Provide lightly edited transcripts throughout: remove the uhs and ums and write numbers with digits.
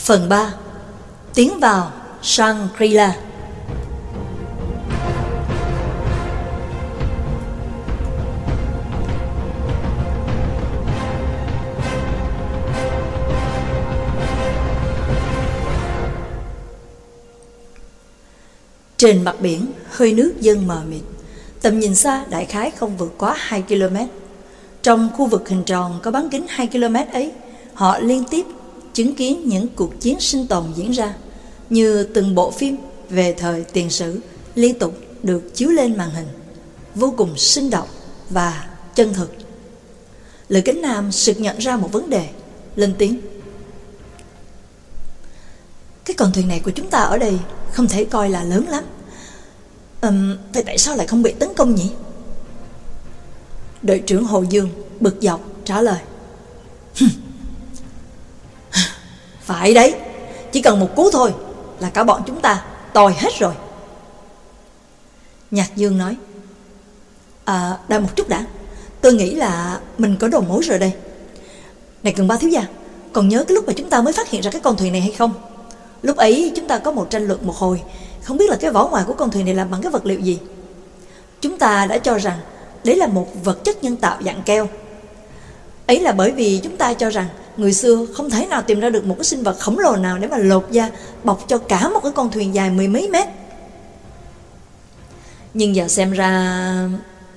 Phần 3. Tiến vào Shangri-La. Trên mặt biển, hơi nước dâng mờ mịt, tầm nhìn xa đại khái không vượt quá 2 km. Trong khu vực hình tròn có bán kính 2 km ấy, họ liên tiếp chứng kiến những cuộc chiến sinh tồn diễn ra, như từng bộ phim về thời tiền sử liên tục được chiếu lên màn hình, vô cùng sinh động và chân thực. Lữ Cánh Nam sực nhận ra một vấn đề, lên tiếng: cái con thuyền này của chúng ta ở đây không thể coi là lớn lắm. Vậy tại sao lại không bị tấn công nhỉ? Đội trưởng Hồ Dương bực dọc trả lời: phải đấy, chỉ cần một cú thôi là cả bọn chúng ta tồi hết rồi. Nhạc Dương nói: đợi một chút đã, tôi nghĩ là mình có đầu mối rồi đây. Này Cường Ba thiếu gia, còn nhớ cái lúc mà chúng ta mới phát hiện ra cái con thuyền này hay không? Lúc ấy chúng ta có một tranh luận một hồi, không biết là cái vỏ ngoài của con thuyền này làm bằng cái vật liệu gì. Chúng ta đã cho rằng đấy là một vật chất nhân tạo dạng keo. Ấy là bởi vì chúng ta cho rằng người xưa không thể nào tìm ra được một cái sinh vật khổng lồ nào để mà lột da bọc cho cả một cái con thuyền dài mười mấy mét. Nhưng giờ xem ra...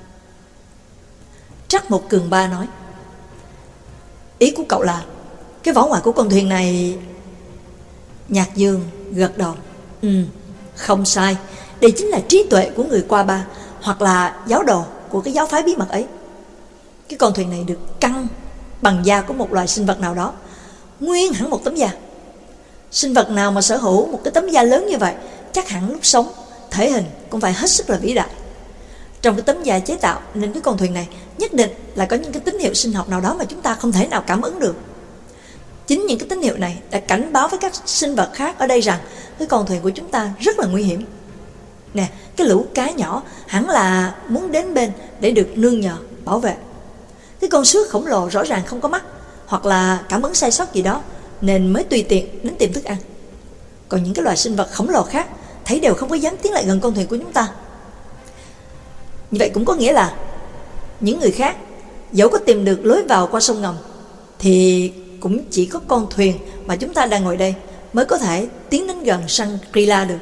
Trắc Một Cường Ba nói: ý của cậu là cái vỏ ngoài của con thuyền này... Nhạc Dương gật đầu: không sai, đây chính là trí tuệ của người qua ba, hoặc là giáo đồ của cái giáo phái bí mật ấy. Cái con thuyền này được căng bằng da của một loài sinh vật nào đó, nguyên hẳn một tấm da. Sinh vật nào mà sở hữu một cái tấm da lớn như vậy, chắc hẳn lúc sống thể hình cũng phải hết sức là vĩ đại. Trong cái tấm da chế tạo nên cái con thuyền này nhất định là có những cái tín hiệu sinh học nào đó mà chúng ta không thể nào cảm ứng được. Chính những cái tín hiệu này đã cảnh báo với các sinh vật khác ở đây rằng cái con thuyền của chúng ta rất là nguy hiểm. Nè, cái lũ cá nhỏ hẳn là muốn đến bên để được nương nhờ, bảo vệ. Cái con sước khổng lồ rõ ràng không có mắt, hoặc là cảm ứng sai sót gì đó, nên mới tùy tiện đến tìm thức ăn. Còn những cái loài sinh vật khổng lồ khác thấy đều không có dám tiến lại gần con thuyền của chúng ta. Như vậy cũng có nghĩa là những người khác dẫu có tìm được lối vào qua sông ngầm, thì cũng chỉ có con thuyền mà chúng ta đang ngồi đây mới có thể tiến đến gần Shangri-La được.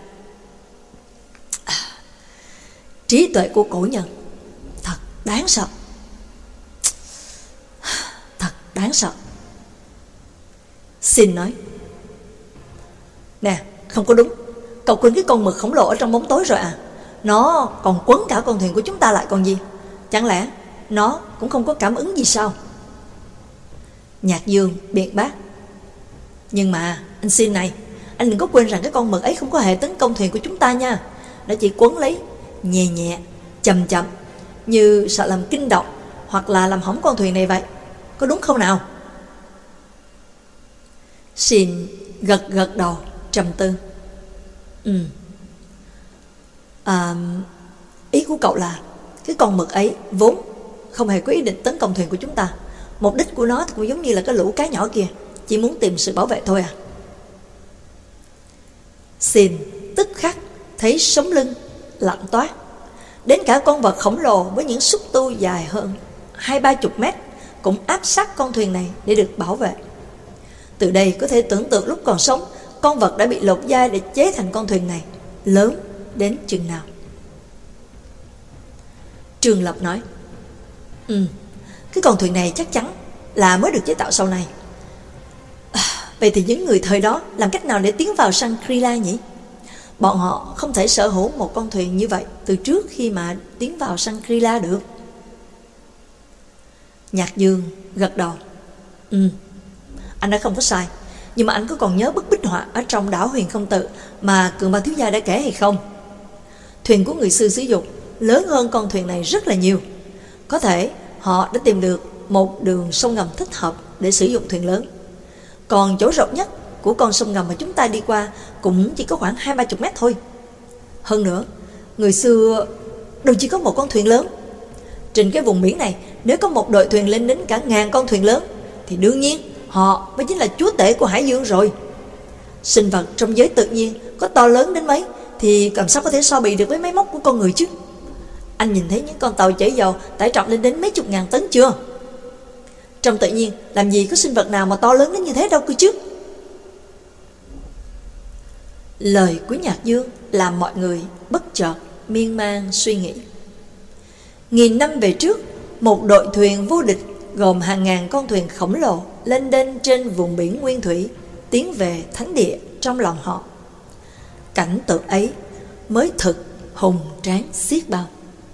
Trí tuệ của cổ nhân thật đáng sợ. Thật đáng sợ. Xin nói: nè, không có đúng. Cậu quên cái con mực khổng lồ ở trong bóng tối rồi à? Nó còn quấn cả con thuyền của chúng ta lại còn gì. Chẳng lẽ nó cũng không có cảm ứng gì sao? Nhạc Dương biện bác: nhưng mà anh Xin này, anh đừng có quên rằng cái con mực ấy không có hề tấn công thuyền của chúng ta nha. Nó chỉ quấn lấy nhẹ nhẹ, chậm chậm, như sợ làm kinh động hoặc là làm hỏng con thuyền này vậy. Có đúng không nào? Xin gật đầu trầm tư. Ý của cậu là cái con mực ấy vốn không hề có ý định tấn công thuyền của chúng ta. Mục đích của nó cũng giống như là cái lũ cá nhỏ kia, chỉ muốn tìm sự bảo vệ thôi à? Xin tức khắc thấy sống lưng lạnh toát. Đến cả con vật khổng lồ với những xúc tu dài hơn 20-30 mét cũng áp sát con thuyền này để được bảo vệ. Từ đây có thể tưởng tượng lúc còn sống, con vật đã bị lột da để chế thành con thuyền này lớn đến chừng nào. Trường Lập nói: cái con thuyền này chắc chắn là mới được chế tạo sau này. Vậy thì những người thời đó làm cách nào để tiến vào Shangri-La nhỉ? Bọn họ không thể sở hữu một con thuyền như vậy từ trước khi mà tiến vào Shangri-La được. Nhạc Dương gật đầu: anh đã không có sai. Nhưng mà anh có còn nhớ bức bích họa ở trong đảo Huyền Không Tự mà Cường Ba thiếu gia đã kể hay không? Thuyền của người xưa sử dụng lớn hơn con thuyền này rất là nhiều. Có thể họ đã tìm được một đường sông ngầm thích hợp để sử dụng thuyền lớn. Còn chỗ rộng nhất của con sông ngầm mà chúng ta đi qua cũng chỉ có khoảng 20-30 mét thôi. Hơn nữa, người xưa đâu chỉ có một con thuyền lớn. Trên cái vùng biển này, nếu có một đội thuyền lên đến cả 1000 con thuyền lớn, thì đương nhiên họ mới chính là chúa tể của hải dương rồi. Sinh vật trong giới tự nhiên có to lớn đến mấy thì làm sao có thể so bì được với máy móc của con người chứ? Anh nhìn thấy những con tàu chở dầu tải trọng lên đến mấy chục ngàn tấn chưa? Trong tự nhiên làm gì có sinh vật nào mà to lớn đến như thế đâu cơ chứ. Lời của Nhạc Dương làm mọi người bất chợt miên man suy nghĩ. Nghìn năm về trước, một đội thuyền vô địch gồm hàng ngàn con thuyền khổng lồ lênh đênh trên vùng biển nguyên thủy, tiến về thánh địa trong lòng họ. Cảnh tượng ấy mới thực hùng tráng xiết bao.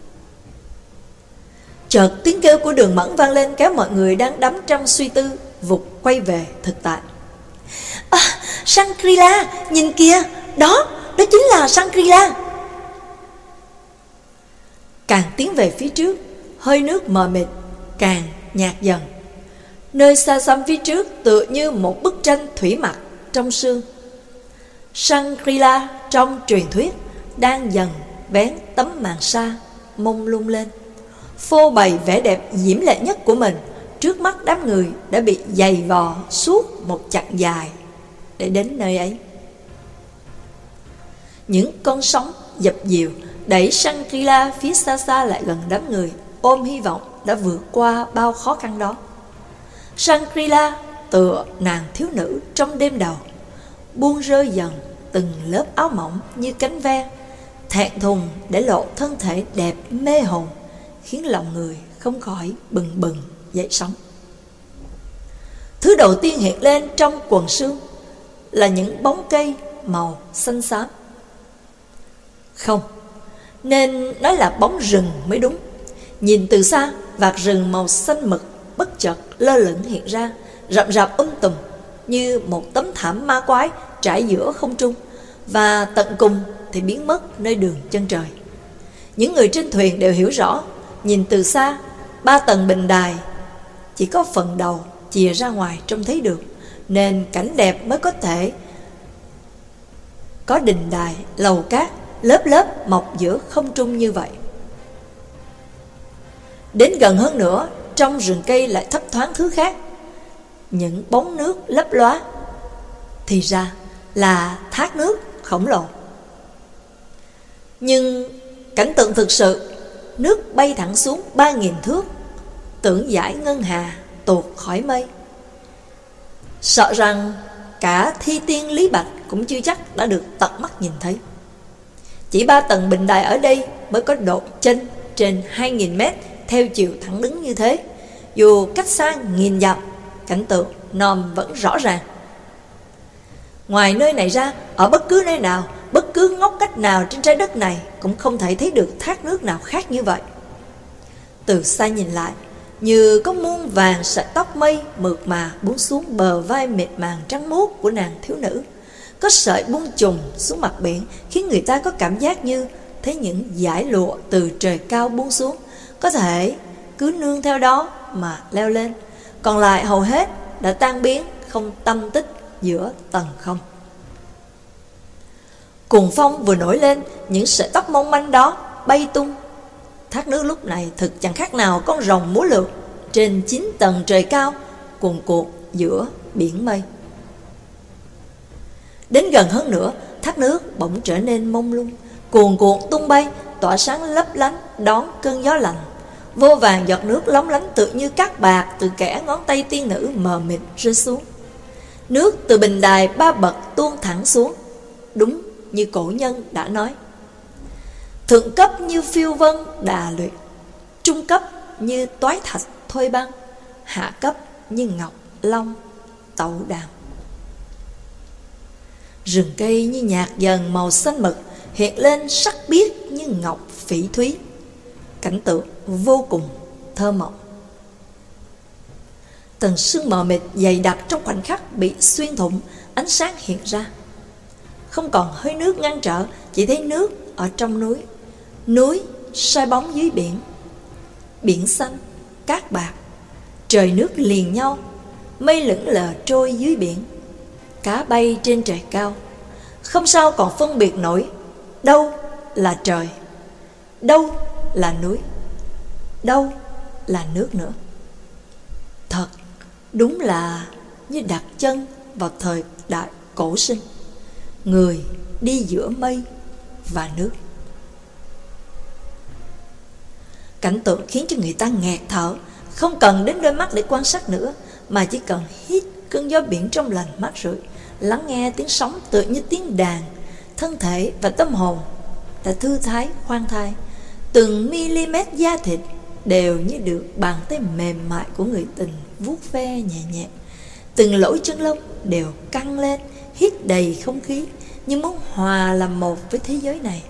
Chợt tiếng kêu của Đường Mẫn vang lên, kéo mọi người đang đắm trong suy tư vụt quay về thực tại. Shangri-La, nhìn kìa, đó chính là Shangri-La. Càng tiến về phía trước, hơi nước mờ mịt càng nhạt dần. Nơi xa xăm phía trước tựa như một bức tranh thủy mặc trong sương. Shangri-La trong truyền thuyết đang dần vén tấm màn sa mông lung lên, phô bày vẻ đẹp diễm lệ nhất của mình trước mắt đám người đã bị dày vò suốt một chặng dài để đến nơi ấy. Những con sóng dập dìu đẩy Shangri-La phía xa xa lại gần đám người, ôm hy vọng đã vượt qua bao khó khăn đó. Shangri-La tựa nàng thiếu nữ trong đêm đầu, buông rơi dần từng lớp áo mỏng như cánh ve, thẹn thùng để lộ thân thể đẹp mê hồn, khiến lòng người không khỏi bừng bừng dậy sóng. Thứ đầu tiên hiện lên trong quần sương là những bóng cây màu xanh xám. Không, nên nói là bóng rừng mới đúng. Nhìn từ xa, vạt rừng màu xanh mực bất chợt lơ lửng hiện ra, rậm rạp tùm như một tấm thảm ma quái trải giữa không trung, và tận cùng thì biến mất nơi đường chân trời. Những người trên thuyền đều hiểu rõ, nhìn từ xa, 3 tầng bình đài chỉ có phần đầu chìa ra ngoài trông thấy được, nên cảnh đẹp mới có thể có đình đài, lầu cát lớp lớp mọc giữa không trung như vậy. Đến gần hơn nữa, trong rừng cây lại thấp thoáng thứ khác, những bóng nước lấp lóa, thì ra là thác nước khổng lồ. Nhưng cảnh tượng thực sự, nước bay thẳng xuống 3.000 thước, tưởng dải ngân hà tuột khỏi mây. Sợ rằng cả Thi Tiên Lý Bạch cũng chưa chắc đã được tận mắt nhìn thấy. Chỉ 3 tầng bình đài ở đây mới có độ chân trên 2.000 mét theo chiều thẳng đứng như thế. Dù cách xa nghìn dặm, cảnh tượng nòm vẫn rõ ràng. Ngoài nơi này ra, ở bất cứ nơi nào, bất cứ ngóc cách nào trên trái đất này cũng không thể thấy được thác nước nào khác như vậy. Từ xa nhìn lại, như có muôn vàng sợi tóc mây mượt mà buông xuống bờ vai mịt màng trắng muốt của nàng thiếu nữ. Có sợi buông trùng xuống mặt biển, khiến người ta có cảm giác như thấy những dải lụa từ trời cao buông xuống, có thể cứ nương theo đó mà leo lên. Còn lại hầu hết đã tan biến không tâm tích giữa tầng không. Cuồng phong vừa nổi lên, những sợi tóc mong manh đó bay tung. Thác nước lúc này thực chẳng khác nào con rồng múa lượn trên 9 tầng trời cao, cuồn cuộn giữa biển mây. Đến gần hơn nữa, thác nước bỗng trở nên mông lung, cuồn cuộn tung bay, tỏa sáng lấp lánh đón cơn gió lạnh. Vô vàn giọt nước lóng lánh tựa như cát bạc từ kẽ ngón tay tiên nữ mờ mịt rơi xuống. Nước từ bình đài 3 bậc tuôn thẳng xuống, đúng như cổ nhân đã nói. Thượng cấp như phiêu vân đà luyện, trung cấp như toái thạch thôi băng, hạ cấp như ngọc long tẩu đàm. Rừng cây như nhạt dần màu xanh mực, hiện lên sắc biếc như ngọc phỉ thúy. Cảnh tượng vô cùng thơ mộng. Tầng sương mờ mịt dày đặc trong khoảnh khắc bị xuyên thủng, ánh sáng hiện ra. Không còn hơi nước ngăn trở, chỉ thấy nước ở trong núi. Núi soi bóng dưới biển. Biển xanh, cát bạc, trời nước liền nhau, mây lững lờ trôi dưới biển, cá bay trên trời cao. Không sao còn phân biệt nổi đâu là trời, đâu là núi, đâu là nước nữa. Thật đúng là như đặt chân vào thời đại cổ sinh. người đi giữa mây và nước. Cảnh tượng khiến cho người ta nghẹt thở, không cần đến đôi mắt để quan sát nữa, mà chỉ cần hít cơn gió biển trong lành mát rượi, lắng nghe tiếng sóng tựa như tiếng đàn. Thân thể và tâm hồn đã thư thái khoan thai, từng mm da thịt đều như được bàn tay mềm mại của người tình vuốt ve nhẹ nhẹ. Từng lỗ chân lông đều căng lên, hít đầy không khí, như muốn hòa làm một với thế giới này.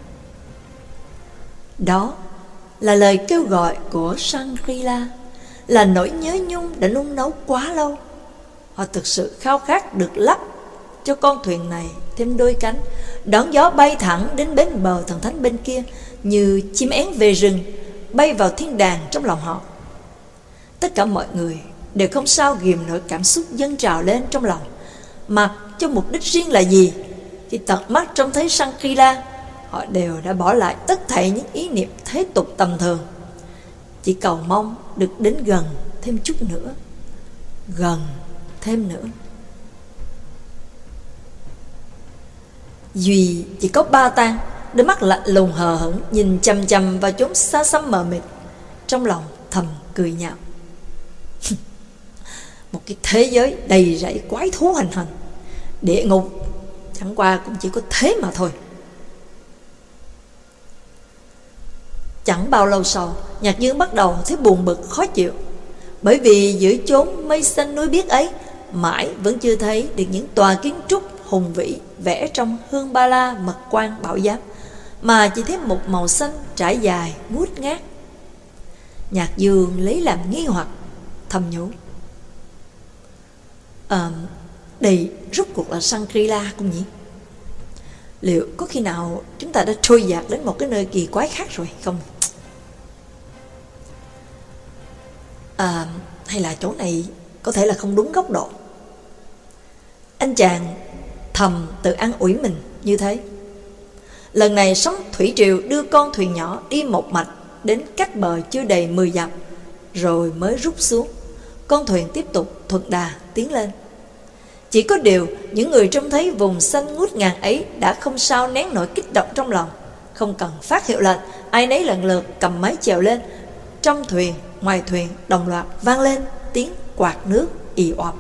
Đó là lời kêu gọi của Shangri-La, là nỗi nhớ nhung đã nung nấu quá lâu. Họ thực sự khao khát được lắp cho con thuyền này thêm đôi cánh, đón gió bay thẳng đến bến bờ thần thánh bên kia, như chim én về rừng, bay vào thiên đàng trong lòng họ. Tất cả mọi người đều không sao ghìm nổi cảm xúc dâng trào lên trong lòng, mặc cho mục đích riêng là gì. Khi tận mắt trông thấy Shangri-La, họ đều đã bỏ lại tất thảy những ý niệm thế tục tầm thường, chỉ cầu mong được đến gần thêm chút nữa, gần thêm nữa. Duy chỉ có ba tang, đôi mắt lạnh lùng hờ hững nhìn chằm chằm vào chốn xa xăm mờ mịt, trong lòng thầm cười nhạo. Một cái thế giới đầy rẫy quái thú hành hành, địa ngục chẳng qua cũng chỉ có thế mà thôi. Chẳng bao lâu sau, Nhạc Dương bắt đầu thấy buồn bực khó chịu, bởi vì giữa chốn mây xanh núi biếc ấy mãi vẫn chưa thấy được những tòa kiến trúc hùng vĩ vẽ trong hương ba la mật quan bảo giám, mà chỉ thấy một màu xanh trải dài ngút ngát. Nhạc Dương lấy làm nghi hoặc, thầm nhủ: đây rốt cuộc là Shangri-La không nhỉ? Liệu có khi nào chúng ta đã trôi dạt đến một cái nơi kỳ quái khác rồi không? Hay là chỗ này có thể là không đúng góc độ? Anh chàng thầm tự an ủi mình như thế. Lần này sóng thủy triều đưa con thuyền nhỏ đi một mạch đến cách bờ chưa đầy 10 dặm, rồi mới rút xuống. Con thuyền tiếp tục thuận đà tiến lên. Chỉ có điều, những người trông thấy vùng xanh ngút ngàn ấy đã không sao nén nổi kích động trong lòng. Không cần phát hiệu lệnh, ai nấy lần lượt cầm máy chèo lên. Trong thuyền, ngoài thuyền đồng loạt vang lên tiếng quạt nước ì oạp.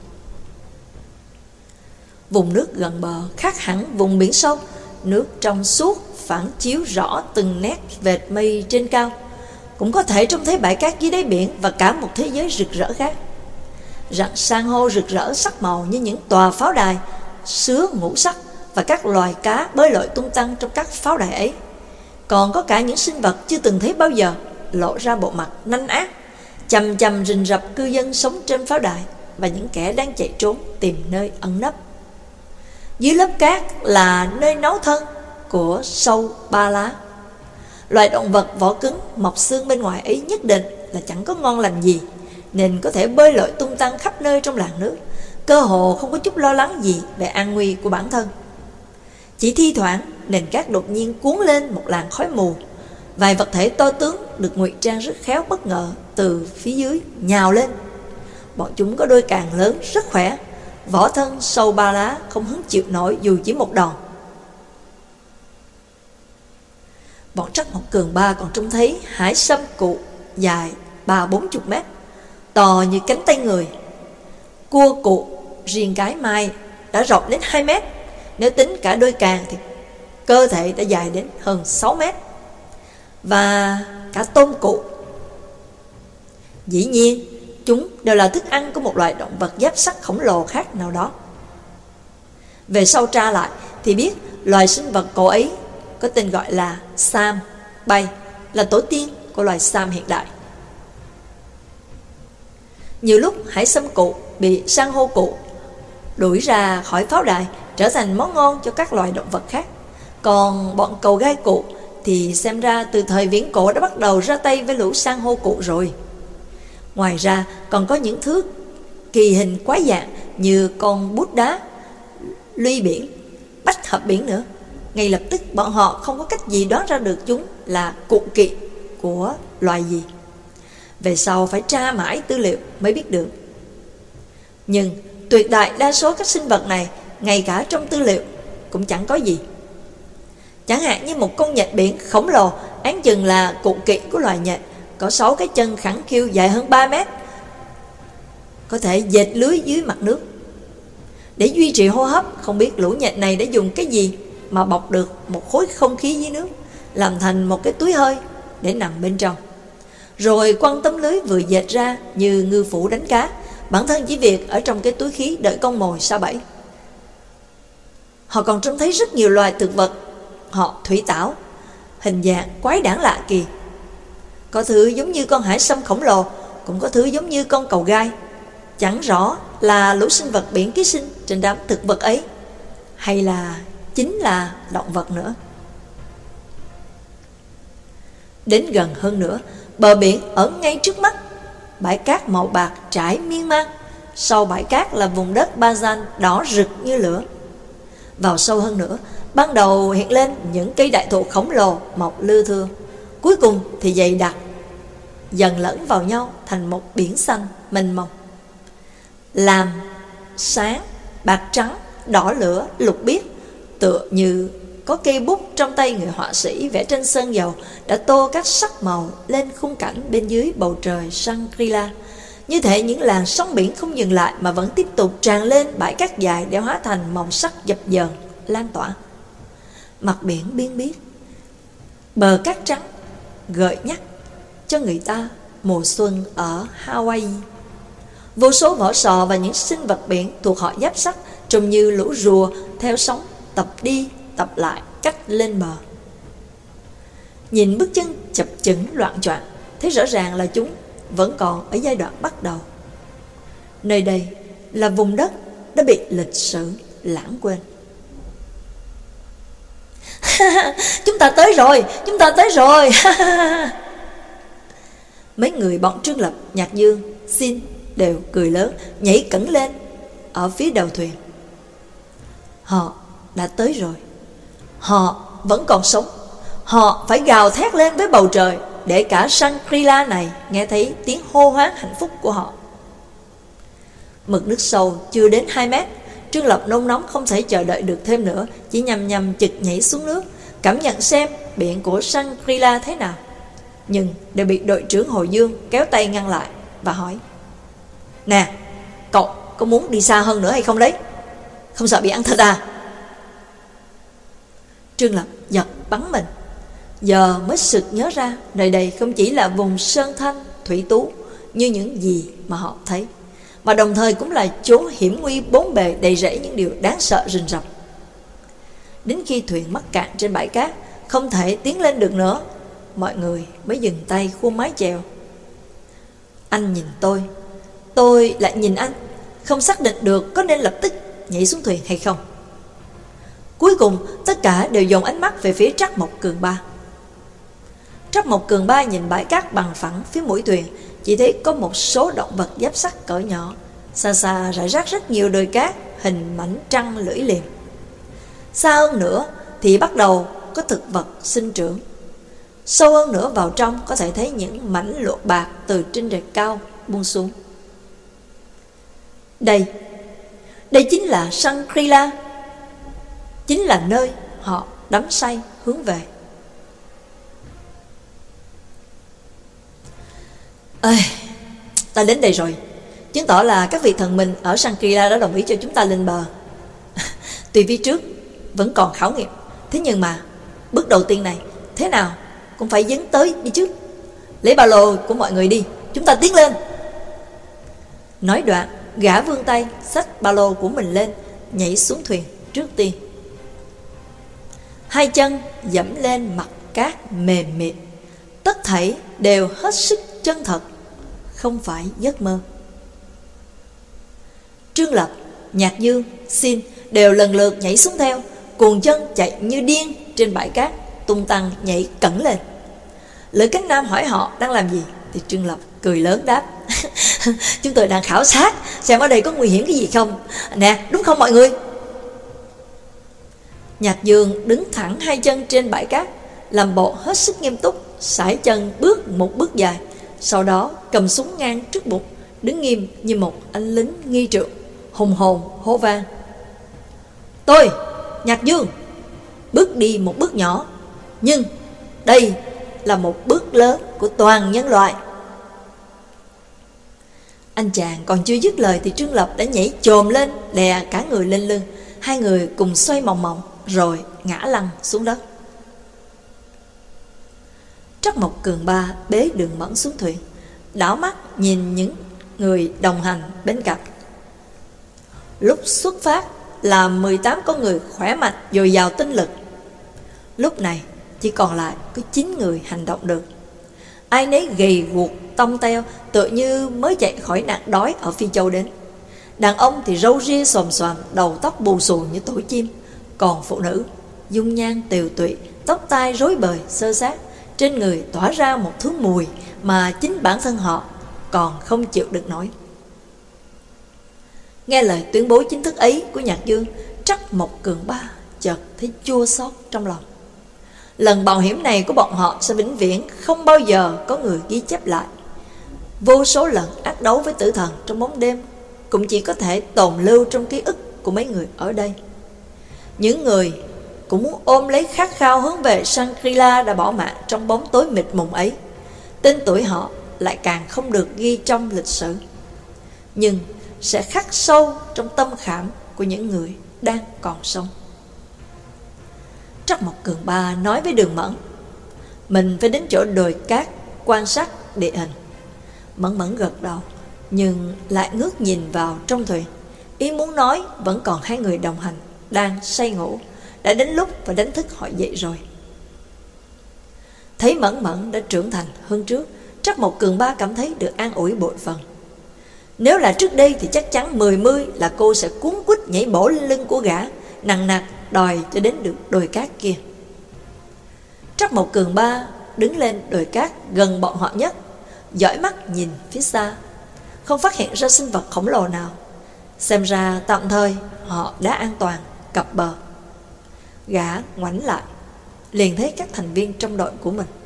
Vùng nước gần bờ khác hẳn vùng biển sâu, nước trong suốt phản chiếu rõ từng nét vệt mây trên cao. Cũng có thể trông thấy bãi cát dưới đáy biển và cả một thế giới rực rỡ khác. Rặng san hô rực rỡ sắc màu như những tòa pháo đài, sứa ngũ sắc và các loài cá bơi lội tung tăng trong các pháo đài ấy. Còn có cả những sinh vật chưa từng thấy bao giờ, lộ ra bộ mặt nanh ác, chằm chằm rình rập cư dân sống trên pháo đài và những kẻ đang chạy trốn tìm nơi ẩn nấp. Dưới lớp cát là nơi nấu thân của sâu ba lá. Loài động vật vỏ cứng mọc xương bên ngoài ấy nhất định là chẳng có ngon lành gì, nên có thể bơi lội tung tăng khắp nơi trong làn nước, cơ hồ không có chút lo lắng gì về an nguy của bản thân. Chỉ thi thoảng nền cát đột nhiên cuốn lên một làn khói mù, vài vật thể to tướng được ngụy trang rất khéo bất ngờ từ phía dưới nhào lên. Bọn chúng có đôi càng lớn rất khỏe, vỏ thân sâu ba lá không hứng chịu nổi dù chỉ một đòn. Bọn Trắc Mộc Cường Ba còn trông thấy hải sâm cụ dài 30-40 mét, to như cánh tay người. Cua cụ riêng cái mai đã rộng đến 2 mét, nếu tính cả đôi càng thì cơ thể đã dài đến hơn 6 mét. Và cả tôm cụ. Dĩ nhiên chúng đều là thức ăn của một loài động vật giáp sắt khổng lồ khác nào đó. Về sau tra lại thì biết loài sinh vật cổ ấy có tên gọi là Sam bay, là tổ tiên của loài Sam hiện đại. Nhiều lúc hải sâm cụ bị san hô cụ đuổi ra khỏi pháo đài, trở thành món ngon cho các loài động vật khác. Còn bọn cầu gai cụ thì xem ra từ thời viễn cổ đã bắt đầu ra tay với lũ san hô cụ rồi. Ngoài ra còn có những thứ kỳ hình quái dạng như con bút đá, luy biển, bách hợp biển nữa. Ngay lập tức bọn họ không có cách gì đoán ra được chúng là cụ kỵ của loài gì. Về sau phải tra mãi tư liệu mới biết được. Nhưng tuyệt đại đa số các sinh vật này, ngay cả trong tư liệu, cũng chẳng có gì. Chẳng hạn như một con nhện biển khổng lồ, án chừng là cụ kỵ của loài nhện, có 6 cái chân khẳng khiu dài hơn 3 mét, có thể dệt lưới dưới mặt nước. Để duy trì hô hấp, không biết lũ nhện này đã dùng cái gì mà bọc được một khối không khí dưới nước, làm thành một cái túi hơi để nằm bên trong. Rồi quăng tấm lưới vừa dệt ra như ngư phủ đánh cá, bản thân chỉ việc ở trong cái túi khí đợi con mồi sa bẫy. Họ còn trông thấy rất nhiều loài thực vật họ thủy tảo, hình dạng quái đản lạ kỳ. Có thứ giống như con hải sâm khổng lồ, cũng có thứ giống như con cầu gai. Chẳng rõ là lũ sinh vật biển ký sinh trên đám thực vật ấy, hay là chính là động vật nữa. Đến gần hơn nữa, bờ biển ở ngay trước mắt, bãi cát màu bạc trải miên man. Sau bãi cát là vùng đất Bazan đỏ rực như lửa. Vào sâu hơn nữa, ban đầu hiện lên những cây đại thụ khổng lồ mọc lưa thưa, cuối cùng thì dày đặc, dần lẫn vào nhau thành một biển xanh mênh mông. Lam, sáng, bạc trắng, đỏ lửa, lục biếc, tựa như có cây bút trong tay người họa sĩ vẽ trên sơn dầu đã tô các sắc màu lên khung cảnh bên dưới bầu trời Shangri-La. Như thể những làn sóng biển không dừng lại mà vẫn tiếp tục tràn lên bãi cát dài để hóa thành màu sắc dập dờn, lan tỏa. Mặt biển biên biếc, bờ cát trắng, gợi nhắc cho người ta mùa xuân ở Hawaii. Vô số vỏ sò và những sinh vật biển thuộc họ giáp sắt trông như lũ rùa theo sóng tập đi tập lại cách lên bờ. Nhìn bước chân chập chững loạng choạng, thấy rõ ràng là chúng vẫn còn ở giai đoạn bắt đầu. Nơi đây là vùng đất đã bị lịch sử lãng quên. Chúng ta tới rồi, chúng ta tới rồi. Mấy người bọn Trương Lập, Nhạc Dương, Xin đều cười lớn, nhảy cẫng lên ở phía đầu thuyền. Họ đã tới rồi. Họ vẫn còn sống. Họ phải gào thét lên với bầu trời để cả Shangri-La này nghe thấy tiếng hô hoán hạnh phúc của họ. Mực nước sâu chưa đến 2 mét. Trương Lập nôn nóng không thể chờ đợi được thêm nữa, chỉ nhằm chực nhảy xuống nước, cảm nhận xem biển của Shangri-La thế nào. Nhưng đều bị đội trưởng Hồ Dương kéo tay ngăn lại và hỏi: Nè, cậu có muốn đi xa hơn nữa hay không đấy? Không sợ bị ăn thịt à? Trương Lập giật bắn mình. Giờ mới sực nhớ ra nơi đây không chỉ là vùng sơn thanh, thủy tú như những gì mà họ thấy, mà đồng thời cũng là chốn hiểm nguy bốn bề đầy rẫy những điều đáng sợ rình rập. Đến khi thuyền mắc cạn trên bãi cát, không thể tiến lên được nữa, mọi người mới dừng tay khuôn mái chèo. Anh nhìn tôi lại nhìn anh, không xác định được có nên lập tức nhảy xuống thuyền hay không. Cuối cùng tất cả đều dồn ánh mắt về phía Trắc Mộc Cường Ba. Trắc Mộc Cường Ba nhìn bãi cát bằng phẳng phía mũi thuyền, chỉ thấy có một số động vật giáp sắt cỡ nhỏ, xa xa rải rác rất nhiều đồi cát hình mảnh trăng lưỡi liềm. Xa hơn nữa thì bắt đầu có thực vật sinh trưởng. Sâu hơn nữa vào trong có thể thấy những mảnh lụa bạc từ trên rệt cao buông xuống. Đây chính là Shangri-La, chính là nơi họ đắm say hướng về. Ta đến đây rồi, chứng tỏ là các vị thần minh ở Shangri-La đã đồng ý cho chúng ta lên bờ. Tuy phía trước vẫn còn khảo nghiệm, thế nhưng mà bước đầu tiên này thế nào cũng phải dấn tới đi trước. Lấy ba lô của mọi người đi, chúng ta tiến lên. Nói đoạn, gã vươn tay xách ba lô của mình lên, nhảy xuống thuyền trước tiên. Hai chân dẫm lên mặt cát mềm mịn, tất thảy đều hết sức chân thật, không phải giấc mơ. Trương Lập, Nhạc Dương, Xin đều lần lượt nhảy xuống theo, cuồng chân chạy như điên trên bãi cát, tung tăng nhảy cẫng lên. Lữ Cánh Nam hỏi họ đang làm gì, thì Trương Lập cười lớn đáp: Chúng tôi đang khảo sát xem ở đây có nguy hiểm cái gì không. Nè, đúng không mọi người? Nhạc Dương đứng thẳng hai chân trên bãi cát, làm bộ hết sức nghiêm túc, sải chân bước một bước dài, sau đó cầm súng ngang trước bụng, đứng nghiêm như một anh lính nghi trượng, hùng hồn hô vang: Tôi Nhạc Dương, bước đi một bước nhỏ, nhưng đây là một bước lớn của toàn nhân loại. Anh chàng còn chưa dứt lời thì Trương Lập đã nhảy chồm lên, đè cả người lên lưng. Hai người cùng xoay mòng mòng rồi ngã lăn xuống đất. Trắc Mộc Cường Ba bế Đường Mẫn xuống thuyền, đảo mắt nhìn những người đồng hành bên cạnh. Lúc xuất phát là 18 con người khỏe mạnh dồi dào tinh lực. Lúc này chỉ còn lại có 9 người hành động được. Ai nấy gầy guộc tông teo, tựa như mới chạy khỏi nạn đói ở Phi Châu đến. Đàn ông thì râu ria xồm xoàm, đầu tóc bù xù như tổ chim. Còn phụ nữ, dung nhan tiều tụy, tóc tai rối bời xơ xác, trên người tỏa ra một thứ mùi mà chính bản thân họ còn không chịu được nổi. Nghe lời tuyên bố chính thức ấy của Nhạc Dương, Trắc Mộc Cường Ba chợt thấy chua xót trong lòng. Lần mạo hiểm này của bọn họ sẽ vĩnh viễn không bao giờ có người ghi chép lại. Vô số lần ác đấu với tử thần trong bóng đêm cũng chỉ có thể tồn lưu trong ký ức của mấy người ở đây. Những người cũng muốn ôm lấy khát khao hướng về Shangri-La đã bỏ mạng trong bóng tối mịt mùng ấy. Tên tuổi họ lại càng không được ghi trong lịch sử, nhưng sẽ khắc sâu trong tâm khảm của những người đang còn sống. Trắc Mộc Cường Ba nói với Đường Mẫn, mình phải đến chỗ đồi cát quan sát địa hình. Mẫn Mẫn gật đầu, nhưng lại ngước nhìn vào trong thuyền. Ý muốn nói vẫn còn hai người đồng hành đang say ngủ, đã đến lúc phải đánh thức họ dậy rồi. Thấy Mẫn Mẫn đã trưởng thành hơn trước, Trắc Mộc Cường Ba cảm thấy được an ủi bội phần. Nếu là trước đây thì chắc chắn 10 là cô sẽ cuốn quýt nhảy bổ lên lưng của gã, nằng nặc đòi cho đến được đồi cát kia. Trắc Mộc Cường Ba đứng lên đồi cát gần bọn họ nhất, dõi mắt nhìn phía xa, không phát hiện ra sinh vật khổng lồ nào. Xem ra tạm thời họ đã an toàn cập bờ. Gã ngoảnh lại, liền thấy các thành viên trong đội của mình.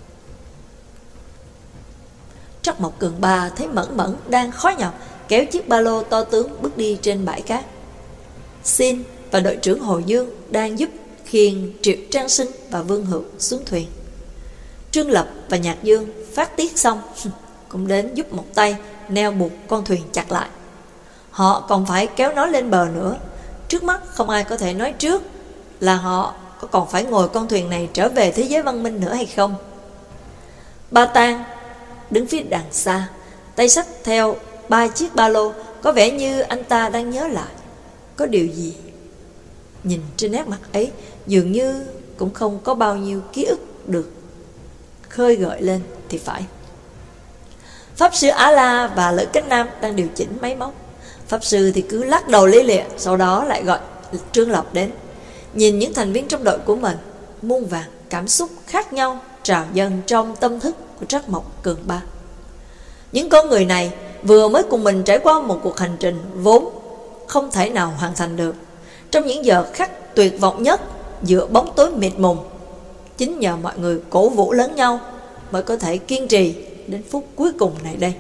Trắc Mộc Cường Ba thấy Mẫn Mẫn đang khó nhọc kéo chiếc ba lô to tướng bước đi trên bãi cát. Xin và đội trưởng Hồ Dương đang giúp khiêng Triệu Trang Sinh và Vương Hữu xuống thuyền. Trương Lập và Nhạc Dương phát tiết xong cũng đến giúp một tay neo buộc con thuyền chặt lại. Họ còn phải kéo nó lên bờ nữa. Trước mắt không ai có thể nói trước là họ có còn phải ngồi con thuyền này trở về thế giới văn minh nữa hay không. Ba Tang đứng phía đằng xa, tay xách theo 3 chiếc ba lô, có vẻ như anh ta đang nhớ lại có điều gì. Nhìn trên nét mặt ấy, dường như cũng không có bao nhiêu ký ức được khơi gợi lên thì phải. Pháp sư Á La và Lữ Cách Nam đang điều chỉnh máy móc. Pháp sư thì cứ lắc đầu lia lịa, sau đó lại gọi Trương Lập đến. Nhìn những thành viên trong đội của mình, muôn vàn cảm xúc khác nhau trào dâng trong tâm thức của Trắc Mộc Cường Ba. Những con người này vừa mới cùng mình trải qua một cuộc hành trình vốn không thể nào hoàn thành được. Trong những giờ khắc tuyệt vọng nhất giữa bóng tối mịt mùng, chính nhờ mọi người cổ vũ lẫn nhau mới có thể kiên trì đến phút cuối cùng này đây.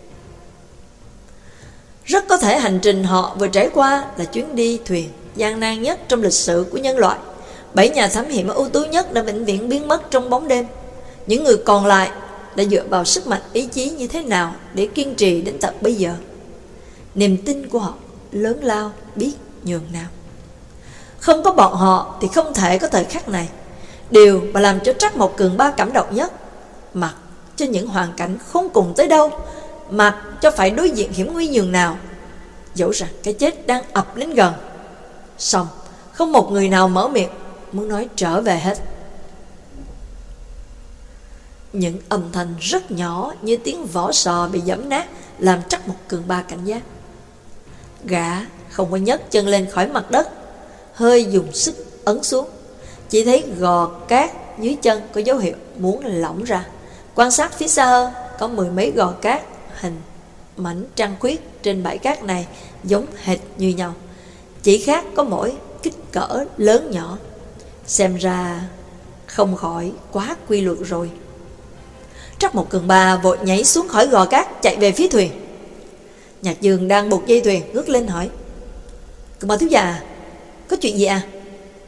Rất có thể hành trình họ vừa trải qua là chuyến đi thuyền gian nan nhất trong lịch sử của nhân loại. 7 nhà thám hiểm ưu tú nhất đã vĩnh viễn biến mất trong bóng đêm. Những người còn lại đã dựa vào sức mạnh ý chí như thế nào để kiên trì đến tận bây giờ. Niềm tin của họ lớn lao biết nhường nào. Không có bọn họ thì không thể có thời khắc này. Điều mà làm cho Trắc Mộc Cường Ba cảm động nhất, mặc cho những hoàn cảnh khốn cùng tới đâu, mặc cho phải đối diện hiểm nguy nhường nào, dẫu rằng cái chết đang ập đến gần, song không một người nào mở miệng muốn nói trở về hết. Những âm thanh rất nhỏ như tiếng vỏ sò bị giẫm nát làm Trắc Mộc Cường Ba cảnh giác. Gã không có nhấc chân lên khỏi mặt đất, hơi dùng sức ấn xuống. Chỉ thấy gò cát dưới chân có dấu hiệu muốn lỏng ra. Quan sát phía xa hơn, có 10 mấy gò cát hình mảnh trăng khuyết trên bãi cát này giống hệt như nhau, chỉ khác có mỗi kích cỡ lớn nhỏ. Xem ra không khỏi quá quy luật rồi. Trắc Mộc Cường Ba vội nhảy xuống khỏi gò cát chạy về phía thuyền. Nhạc Dương đang buộc dây thuyền ngước lên hỏi: Cường Ba thiếu gia, có chuyện gì à?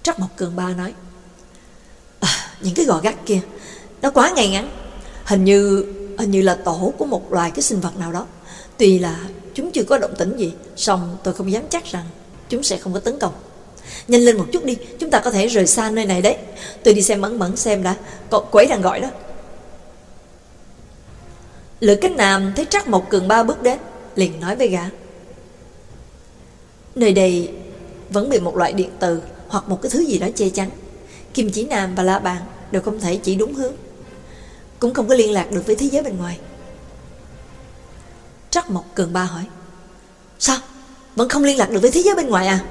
Trắc Mộc Cường Ba nói, những cái gò gắt kia nó quá ngay ngắn, hình như là tổ của một loài cái sinh vật nào đó. Tuy là chúng chưa có động tĩnh gì, song tôi không dám chắc rằng chúng sẽ không có tấn công. Nhanh lên một chút đi, chúng ta có thể rời xa nơi này đấy. Tôi đi xem Mẫn Mẫn xem đã, có quấy đang gọi đó. Lữ Cánh Nam thấy Trắc Mộc Cường Ba bước đến, liền nói với gã, nơi đây vẫn bị một loại điện từ hoặc một cái thứ gì đó che chắn. Kim Chỉ Nam và La Bàn đều không thể chỉ đúng hướng, cũng không có liên lạc được với thế giới bên ngoài. Trắc Mộc Cường Ba hỏi, sao? Vẫn không liên lạc được với thế giới bên ngoài à?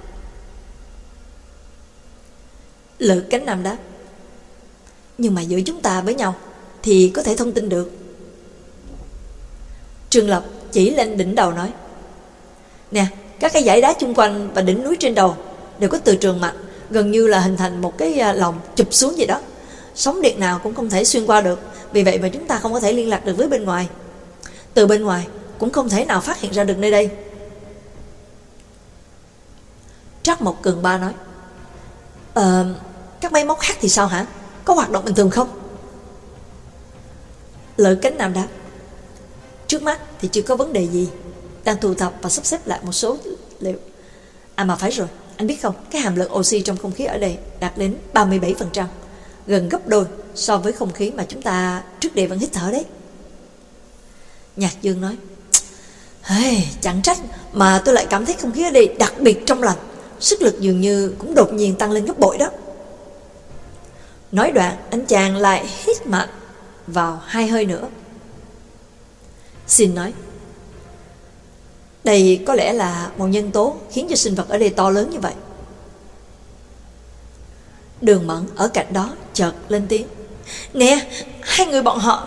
Lữ Cánh Nam đáp, nhưng mà giữa chúng ta với nhau thì có thể thông tin được. Trương Lập chỉ lên đỉnh đầu nói, nè, các cái dãy đá chung quanh và đỉnh núi trên đầu đều có từ trường mạnh, gần như là hình thành một cái lồng chụp xuống vậy đó. Sóng điện nào cũng không thể xuyên qua được, vì vậy mà chúng ta không có thể liên lạc được với bên ngoài. Từ bên ngoài cũng không thể nào phát hiện ra được nơi đây. Trắc Mộc Cường Ba nói, các máy móc khác thì sao hả? Có hoạt động bình thường không? Lữ Cánh Nam đáp, trước mắt thì chưa có vấn đề gì, đang thu thập và sắp xếp lại một số liệu. À mà phải rồi, anh biết không, cái hàm lượng oxy trong không khí ở đây đạt đến 37%, gần gấp đôi so với không khí mà chúng ta trước đây vẫn hít thở đấy. Nhạc Dương nói, chẳng trách mà tôi lại cảm thấy không khí ở đây đặc biệt trong lành, sức lực dường như cũng đột nhiên tăng lên gấp bội đó. Nói đoạn, anh chàng lại hít mạnh vào 2 hơi nữa. Xin nói, đây có lẽ là một nhân tố khiến cho sinh vật ở đây to lớn như vậy. Đường Mẫn ở cạnh đó chợt lên tiếng, nè, hai người bọn họ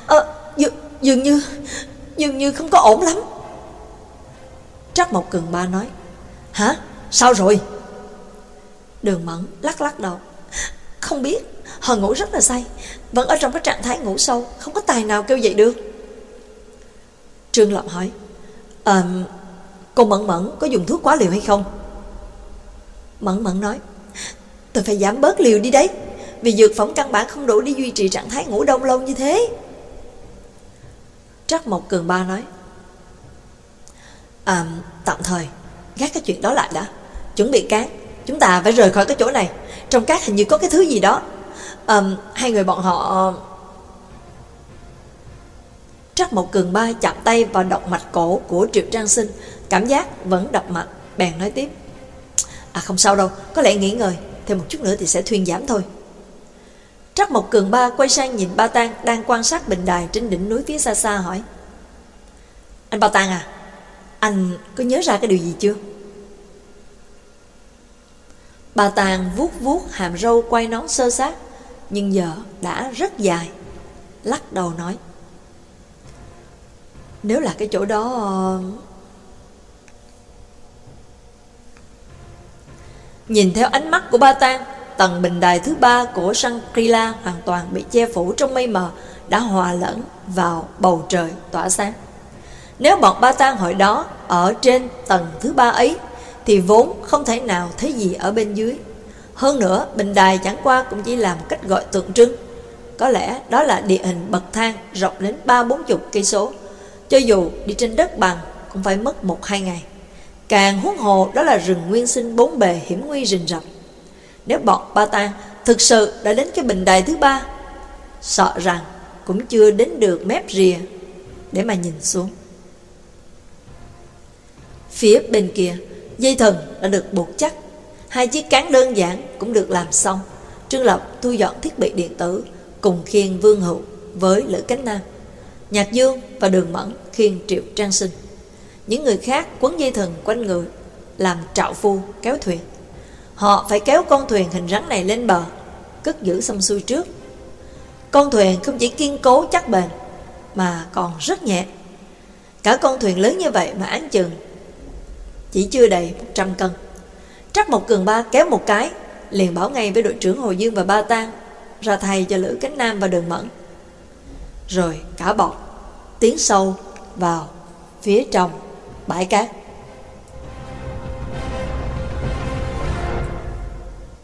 dường như không có ổn lắm. Trắc Mộc Cường Ba nói, hả? Sao rồi? Đường Mẫn lắc đầu, không biết, họ ngủ rất là say, vẫn ở trong cái trạng thái ngủ sâu, không có tài nào kêu dậy được. Trương Lập hỏi, cô Mẫn Mẫn có dùng thuốc quá liều hay không? Mẫn Mẫn nói, tôi phải giảm bớt liều đi đấy, vì dược phẩm căn bản không đủ để duy trì trạng thái ngủ đông lâu như thế. Trắc Mộc Cường Ba nói, tạm thời gác cái chuyện đó lại đã, chuẩn bị cát, chúng ta phải rời khỏi cái chỗ này. Trong cát hình như có cái thứ gì đó. Hai người bọn họ... Trắc Mộc Cường Ba chạm tay vào động mạch cổ của Triệu Trang Sinh, cảm giác vẫn đập mạnh, bèn nói tiếp, không sao đâu, có lẽ nghỉ ngơi thêm một chút nữa thì sẽ thuyên giảm thôi. Trắc Mộc Cường Ba quay sang nhìn Ba Tang đang quan sát bình đài trên đỉnh núi phía xa xa, hỏi, anh Ba Tang à, anh có nhớ ra cái điều gì chưa? Ba Tang vuốt vuốt hàm râu quay nón sơ sát, nhưng giờ đã rất dài, lắc đầu nói, nếu là cái chỗ đó... Nhìn theo ánh mắt của Ba Tang, tầng bình đài thứ 3 của Shangri-La hoàn toàn bị che phủ trong mây mờ, đã hòa lẫn vào bầu trời tỏa sáng. Nếu bọn Ba Tang hồi đó ở trên tầng thứ 3 ấy, thì vốn không thể nào thấy gì ở bên dưới. Hơn nữa, bình đài chẳng qua cũng chỉ là một cách gọi tượng trưng. Có lẽ đó là địa hình bậc thang rộng đến 30-40 cây số. Cho dù đi trên đất bằng cũng phải mất 1-2 ngày. Càng huống hồ đó là rừng nguyên sinh bốn bề hiểm nguy rình rập. Nếu bọn Ba Tang thực sự đã đến cái bình đài thứ 3, sợ rằng cũng chưa đến được mép rìa để mà nhìn xuống. Phía bên kia, dây thừng đã được buộc chắc, 2 chiếc cán đơn giản cũng được làm xong. Trương Lập thu dọn thiết bị điện tử, cùng khiêng Vương Hữu với Lữ Cánh Nam. Nhạc Dương và Đường Mẫn khiêng Triệu Trang Sinh. Những người khác quấn dây thừng quanh người, làm trạo phu kéo thuyền. Họ phải kéo con thuyền hình rắn này lên bờ, cất giữ xong xuôi trước. Con thuyền không chỉ kiên cố chắc bền, mà còn rất nhẹ. Cả con thuyền lớn như vậy mà áng chừng chỉ chưa đầy 100 cân. Trắc Mộc Cường Ba kéo một cái, liền bảo ngay với đội trưởng Hồ Dương và Ba Tang ra thay cho Lữ Cánh Nam và Đường Mẫn. Rồi cả bọn tiến sâu vào phía trong bãi cát.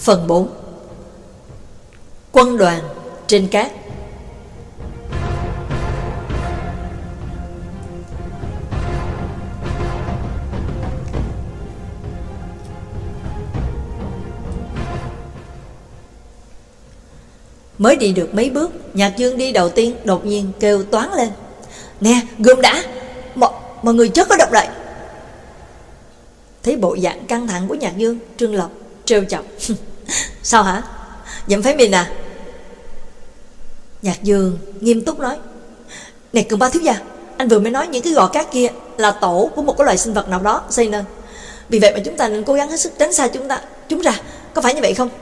Phần 4. Quân đoàn trên cát. Mới đi được mấy bước, Nhạc Dương đi đầu tiên đột nhiên kêu toáng lên: "Nè, gươm đã! Mọi người chớ có động đậy!" Thấy bộ dạng căng thẳng của Nhạc Dương, Trương Lập trêu chọc: "Sao hả? Dậm phế mình à?" Nhạc Dương nghiêm túc nói: "Nè Cường Ba thiếu gia, anh vừa mới nói những cái gò cát kia là tổ của một cái loài sinh vật nào đó xây nên. Vì vậy mà chúng ta nên cố gắng hết sức tránh xa chúng ra, có phải như vậy không?"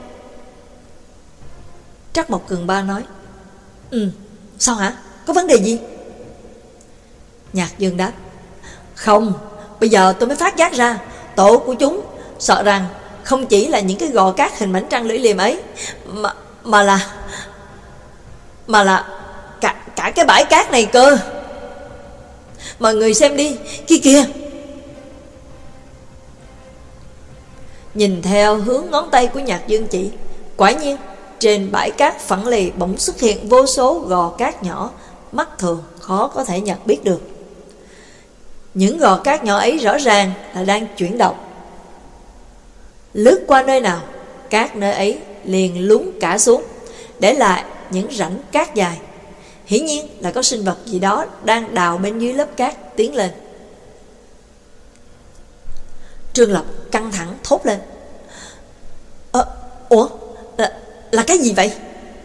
Trắc Mộc Cường Ba nói: "Sao hả? Có vấn đề gì?" Nhạc Dương đáp: "Không, bây giờ tôi mới phát giác ra, tổ của chúng sợ rằng không chỉ là những cái gò cát hình bánh trăng lưỡi liềm ấy, mà là cả cái bãi cát này cơ. Mọi người xem đi, kia kìa." Nhìn theo hướng ngón tay của Nhạc Dương chỉ, quả nhiên trên bãi cát phẳng lì bỗng xuất hiện vô số gò cát nhỏ, mắt thường khó có thể nhận biết được. Những gò cát nhỏ ấy rõ ràng là đang chuyển động. Lướt qua nơi nào, cát nơi ấy liền lún cả xuống, để lại những rãnh cát dài. Hiển nhiên là có sinh vật gì đó đang đào bên dưới lớp cát tiến lên. Trương Lập căng thẳng thốt lên: "Ủa? Là cái gì vậy?"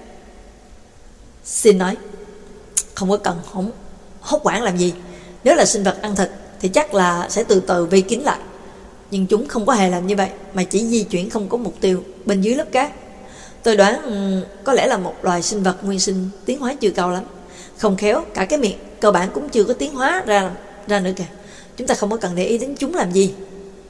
Xin nói: "Không có cần hốt hoảng làm gì. Nếu là sinh vật ăn thịt thì chắc là sẽ từ từ vây kín lại. Nhưng chúng không có hề làm như vậy, mà chỉ di chuyển không có mục tiêu bên dưới lớp cát. Tôi đoán có lẽ là một loài sinh vật nguyên sinh tiến hóa chưa cao lắm. Không khéo cả cái miệng cơ bản cũng chưa có tiến hóa ra nữa kìa. Chúng ta không có cần để ý đến chúng làm gì."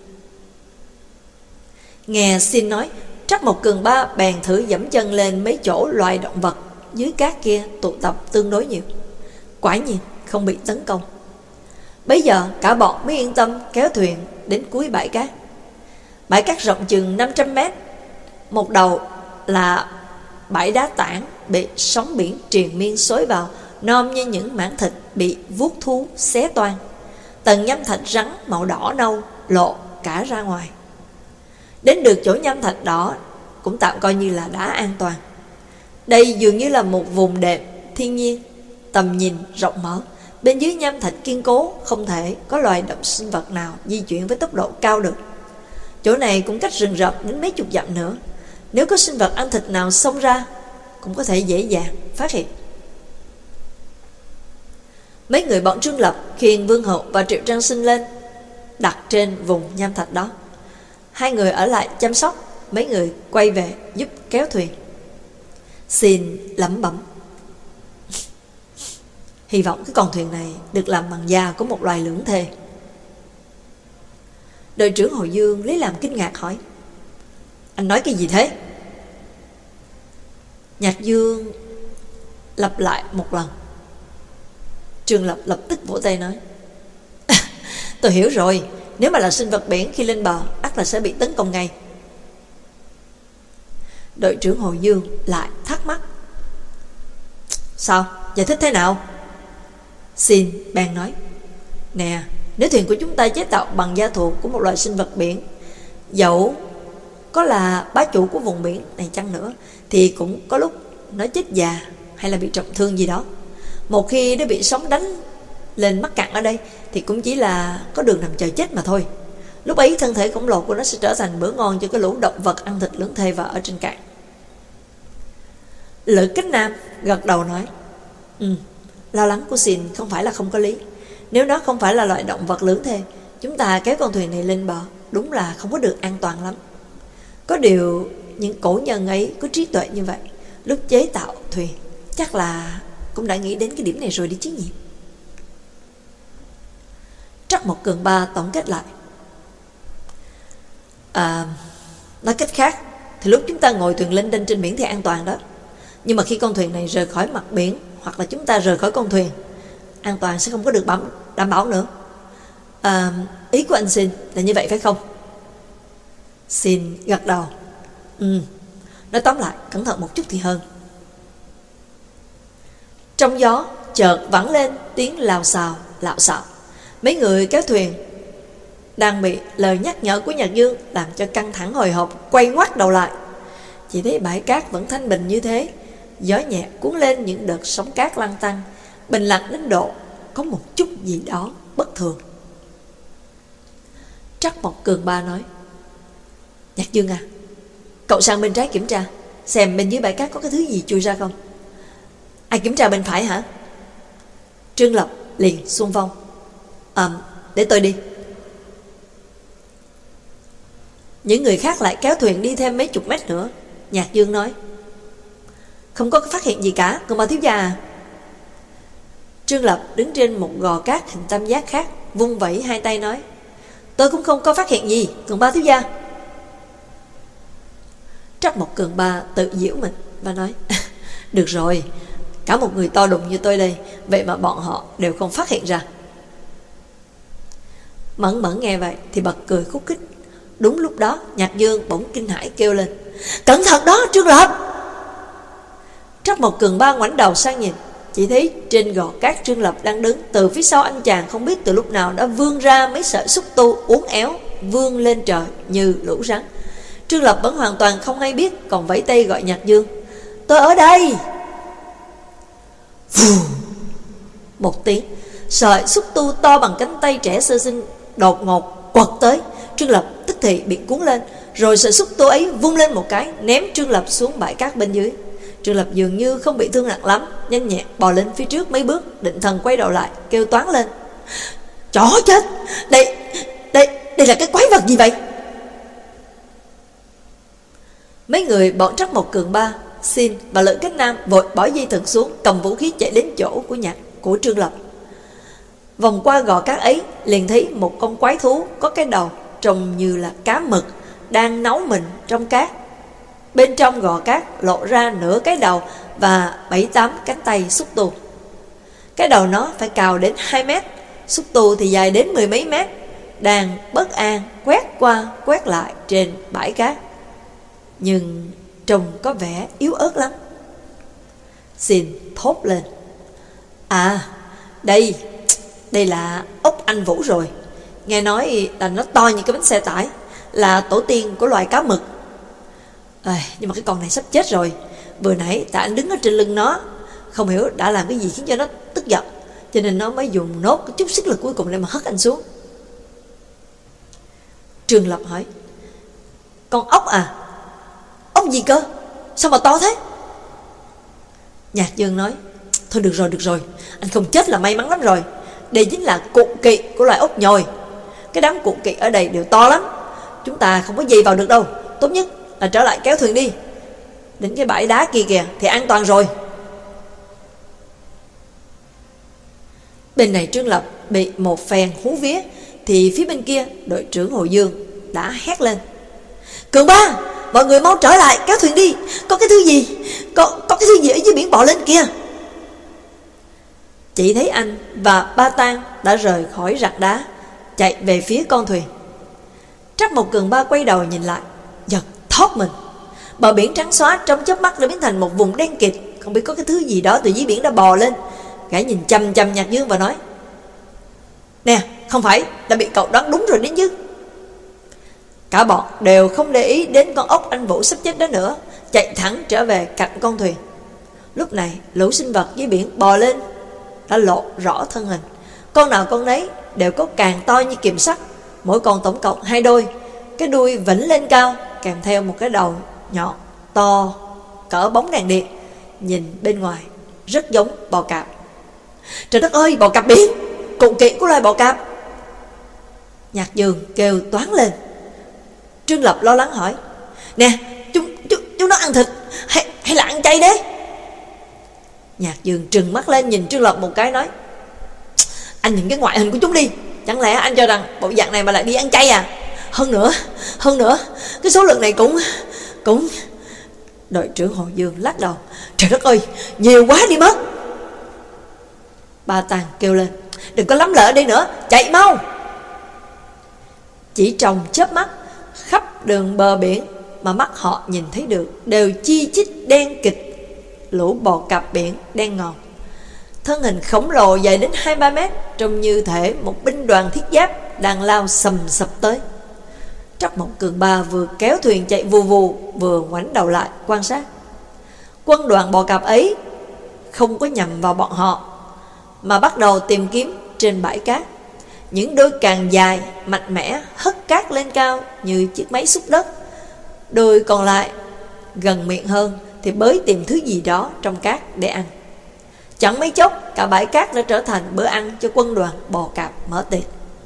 Nghe Xin nói, Trắc Mộc Cường Ba bèn thử dẫm chân lên mấy chỗ loài động vật dưới cát kia tụ tập tương đối nhiều. Quả nhiên không bị tấn công. Bấy giờ cả bọn mới yên tâm kéo thuyền đến cuối bãi cát. Bãi cát rộng chừng 500 mét. Một đầu là bãi đá tảng bị sóng biển triền miên xối vào, nom như những mảng thịt bị vuốt thú xé toang. Tầng nhâm thạch rắn màu đỏ nâu lộ cả ra ngoài. Đến được chỗ nhâm thạch đỏ cũng tạm coi như là đã an toàn. Đây dường như là một vùng đệm thiên nhiên, tầm nhìn rộng mở. Bên dưới nhâm thạch kiên cố, không thể có loài động sinh vật nào di chuyển với tốc độ cao được. Chỗ này cũng cách rừng rậm đến mấy chục dặm nữa. Nếu có sinh vật ăn thịt nào xông ra, cũng có thể dễ dàng phát hiện. Mấy người bọn Trương Lập khiêng Vương Hậu và Triệu Trang Sinh lên, đặt trên vùng nham thạch đó. Hai người ở lại chăm sóc, mấy người quay về giúp kéo thuyền. Xin lẩm bẩm: "Hy vọng cái con thuyền này được làm bằng da của một loài lưỡng thê." Đội trưởng Hồ Dương lấy làm kinh ngạc hỏi: "Anh nói cái gì thế?" Nhạc Dương lặp lại một lần. Trương Lập lập tức vỗ tay nói: "Tôi hiểu rồi, nếu mà là sinh vật biển khi lên bờ ắt là sẽ bị tấn công ngay." Đội trưởng Hồ Dương lại thắc mắc: "Sao? Giải thích thế nào?" Xin bèn nói: "Nè, nếu thuyền của chúng ta chế tạo bằng da thú của một loài sinh vật biển, dẫu có là bá chủ của vùng biển này chăng nữa, thì cũng có lúc nó chết già hay là bị trọng thương gì đó. Một khi nó bị sóng đánh lên mắc cạn ở đây thì cũng chỉ là có đường nằm chờ chết mà thôi. Lúc ấy thân thể khổng lồ của nó sẽ trở thành bữa ngon cho cái lũ động vật ăn thịt lưỡng thê và ở trên cạn." Lữ Cách Nam gật đầu nói: Lo lắng của Xin không phải là không có lý. Nếu nó không phải là loại động vật lưỡng thê, chúng ta kéo con thuyền này lên bờ đúng là không có được an toàn lắm. Có điều những cổ nhân ấy có trí tuệ như vậy, lúc chế tạo thuyền chắc là cũng đã nghĩ đến cái điểm này rồi đi chứ nhỉ. Trắc Mộc Cường Ba tổng kết lại: nói cách khác thì lúc chúng ta ngồi thuyền lên đên trên biển thì an toàn đó. Nhưng mà khi con thuyền này rời khỏi mặt biển, hoặc là chúng ta rời khỏi con thuyền, an toàn sẽ không có được đảm bảo nữa. Ý của anh Xin là như vậy phải không? Xin gật đầu: Nói tóm lại, cẩn thận một chút thì hơn. Trong gió chợt vẳng lên tiếng lào xào, lạo xạo. Mấy người kéo thuyền đang bị lời nhắc nhở của Nhạc Dương làm cho căng thẳng hồi hộp, quay ngoắt đầu lại. Chỉ thấy bãi cát vẫn thanh bình như thế. Gió nhẹ cuốn lên những đợt sóng cát lăn tăn, bình lặng đến độ có một chút gì đó bất thường. Trắc Mộc Cường Ba nói: Nhạc Dương à, cậu sang bên trái kiểm tra, xem bên dưới bãi cát có cái thứ gì chui ra không. Ai kiểm tra bên phải hả? Trương Lập liền xung phong: để tôi đi. Những người khác lại kéo thuyền đi thêm mấy chục mét nữa. Nhạc Dương nói: Không có phát hiện gì cả, Cường Ba thiếu gia à. Trương Lập đứng trên một gò cát hình tam giác khác, vung vẩy hai tay nói: Tôi cũng không có phát hiện gì, Cường Ba thiếu gia. Trắc Mộc Cường Ba tự giễu mình và nói: Được rồi, cả một người to đùng như tôi đây, vậy mà bọn họ đều không phát hiện ra. Mẫn Mẫn nghe vậy thì bật cười khúc khích. Đúng lúc đó Nhạc Dương bỗng kinh hãi kêu lên: Cẩn thận đó Trương Lập. Trắc Mộc Cường Ba ngoảnh đầu sang nhìn, chỉ thấy trên gò cát Trương Lập đang đứng, từ phía sau anh chàng không biết từ lúc nào đã vươn ra mấy sợi xúc tu uốn éo vươn lên trời như lũ rắn. Trương Lập vẫn hoàn toàn không hay biết, còn vẫy tay gọi Nhạc Dương: Tôi ở đây. Một tiếng, sợi xúc tu to bằng cánh tay trẻ sơ sinh đột ngột quật tới. Trương Lập tức thì bị cuốn lên, rồi sợi xúc tu ấy vung lên một cái, ném Trương Lập xuống bãi cát bên dưới. Trương Lập dường như không bị thương nặng lắm, nhanh nhẹn bò lên phía trước mấy bước, định thần quay đầu lại kêu toáng lên: Chó chết, đây là cái quái vật gì vậy? Mấy người bọn Trắc Mộc Cường Ba, Xin và Lữ Cách Nam vội bỏ dây thừng xuống, cầm vũ khí chạy đến chỗ của Trương Lập. Vòng qua gò cát ấy, liền thấy một con quái thú có cái đầu trông như là cá mực đang nấu mình trong cát. Bên trong gò cát lộ ra nửa cái đầu và 7-8 cánh tay xúc tu. Cái đầu nó phải cao đến 2 mét, xúc tu thì dài đến 10 mấy mét, đang bất an quét qua quét lại trên bãi cát, nhưng trông có vẻ yếu ớt lắm. Xin thốt lên: Đây là ốc anh Vũ rồi. Nghe nói là nó to như cái bánh xe tải, là tổ tiên của loài cá mực. Nhưng mà cái con này sắp chết rồi. Vừa nãy tại anh đứng ở trên lưng nó, không hiểu đã làm cái gì khiến cho nó tức giận, cho nên nó mới dùng nốt cái chút sức lực cuối cùng để mà hất anh xuống. Trương Lập hỏi: Con ốc à? Ốc gì cơ? Sao mà to thế? Nhạc Dương nói: Thôi được rồi, anh không chết là may mắn lắm rồi. Đây chính là cụ kỵ của loài ốc nhồi. Cái đám cụ kỵ ở đây đều to lắm, chúng ta không có dây vào được đâu. Tốt nhất là trở lại kéo thuyền đi, đến cái bãi đá kia kìa thì an toàn rồi. Bên này Trương Lập bị một phen hú vía, thì phía bên kia đội trưởng Hồ Dương đã hét lên: Cường Ba, mọi người mau trở lại kéo thuyền đi. Có cái thứ gì, có cái thứ gì ở dưới biển bò lên kìa. Chỉ thấy anh và Ba Tang đã rời khỏi rạc đá, chạy về phía con thuyền. Trắc Mộc Cường Ba quay đầu nhìn lại, giật thót mình. Bờ biển trắng xóa trong chớp mắt đã biến thành một vùng đen kịt, không biết có cái thứ gì đó từ dưới biển đã bò lên. Gã nhìn chăm chăm Nhạc Dương và nói: Nè, không phải là bị cậu đoán đúng rồi đến chứ. Cả bọn đều không để ý đến con ốc anh Vũ sắp chết đó nữa, chạy thẳng trở về cạnh con thuyền. Lúc này lũ sinh vật dưới biển bò lên đã lộ rõ thân hình, con nào con nấy đều có càng to như kìm sắt, mỗi con tổng cộng 2 đôi, cái đuôi vĩnh lên cao, kèm theo một cái đầu nhọn to cỡ bóng đèn điện, nhìn bên ngoài rất giống bò cạp. Trời đất ơi, bò cạp biển, cụ kỵ của loài bò cạp. Nhạc Dương kêu toáng lên. Trương Lập lo lắng hỏi: Nè, chúng nó ăn thịt hay là ăn chay đấy? Nhạc Dương trừng mắt lên nhìn Trương Lập một cái nói: Anh nhìn cái ngoại hình của chúng đi, chẳng lẽ anh cho rằng bộ dạng này mà lại đi ăn chay à? Hơn nữa, cái số lượng này cũng... Đội trưởng Hồ Dương lắc đầu: Trời đất ơi, nhiều quá đi mất. Ba Tàng kêu lên: Đừng có lắm lỡ ở đây nữa, chạy mau. Chỉ trong chớp mắt, khắp đường bờ biển mà mắt họ nhìn thấy được đều chi chít đen kịt, lũ bò cạp biển đen ngòm. Thân hình khổng lồ dài đến 2-3 mét, trông như thể một binh đoàn thiết giáp đang lao sầm sập tới. Trắc Mộc Cường Ba vừa kéo thuyền chạy vù vù, vừa ngoảnh đầu lại quan sát. Quân đoàn bò cạp ấy không có nhằm vào bọn họ, mà bắt đầu tìm kiếm trên bãi cát. Những đôi càng dài, mạnh mẽ hất cát lên cao như chiếc máy xúc đất. Đôi còn lại gần miệng hơn thì bới tìm thứ gì đó trong cát để ăn. Chẳng mấy chốc, cả bãi cát đã trở thành bữa ăn cho quân đoàn bò cạp mở tiệc.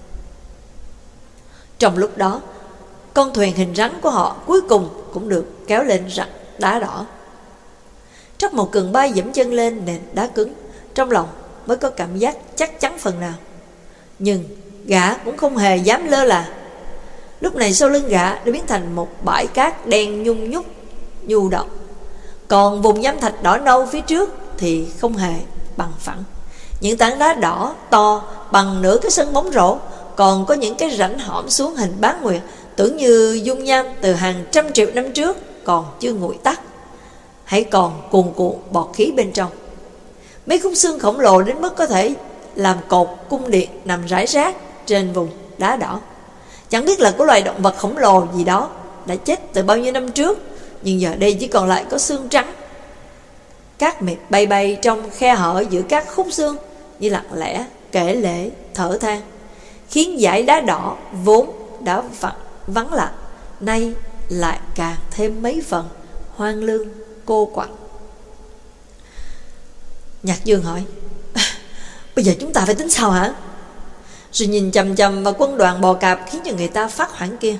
Trong lúc đó, con thuyền hình rắn của họ cuối cùng cũng được kéo lên rặng đá đỏ. Trắc Mộc Cường Ba dẫm chân lên nền đá cứng, trong lòng mới có cảm giác chắc chắn phần nào. Nhưng gã cũng không hề dám lơ là. Lúc này sau lưng gã đã biến thành một bãi cát đen nhung nhúc, nhu động. Còn vùng nham thạch đỏ nâu phía trước thì không hề bằng phẳng. Những tảng đá đỏ to bằng nửa cái sân bóng rổ, còn có những cái rãnh hõm xuống hình bán nguyệt, tưởng như dung nham từ hàng trăm triệu năm trước còn chưa nguội tắt, hãy còn cuồn cuộn bọt khí bên trong. Mấy khúc xương khổng lồ đến mức có thể làm cột cung điện nằm rải rác trên vùng đá đỏ. Chẳng biết là của loài động vật khổng lồ gì đó đã chết từ bao nhiêu năm trước, nhưng giờ đây chỉ còn lại có xương trắng. Cát mịt bay bay trong khe hở giữa các khúc xương, như lặng lẽ kể lể thở than, khiến dải đá đỏ vốn đã vắng lặng nay lại càng thêm mấy phần hoang lương cô quạnh. Nhạc Dương hỏi: bây giờ chúng ta phải tính sao hả? Rồi nhìn chằm chằm vào quân đoàn bò cạp khiến cho người ta phát hoảng kia.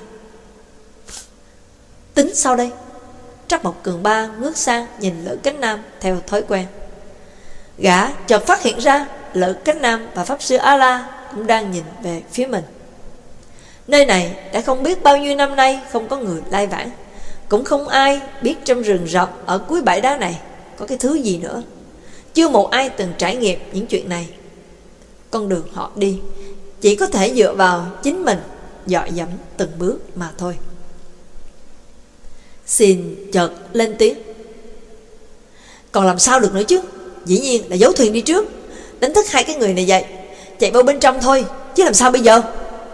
Tính sao đây? Trắc Mộc Cường Ba ngước sang nhìn Lữ Cánh Nam theo thói quen. Gã chợt phát hiện ra Lữ Cánh Nam và Pháp Sư A-la cũng đang nhìn về phía mình. Nơi này đã không biết bao nhiêu năm nay không có người lai vãng, cũng không ai biết trong rừng rậm ở cuối bãi đá này có cái thứ gì nữa. Chưa một ai từng trải nghiệm những chuyện này. Con đường họ đi chỉ có thể dựa vào chính mình, dọi dẫm từng bước mà thôi. Xin chợt lên tiếng: còn làm sao được nữa chứ? Dĩ nhiên là giấu thuyền đi trước, đánh thức hai cái người này dậy, chạy vào bên trong thôi, chứ làm sao bây giờ?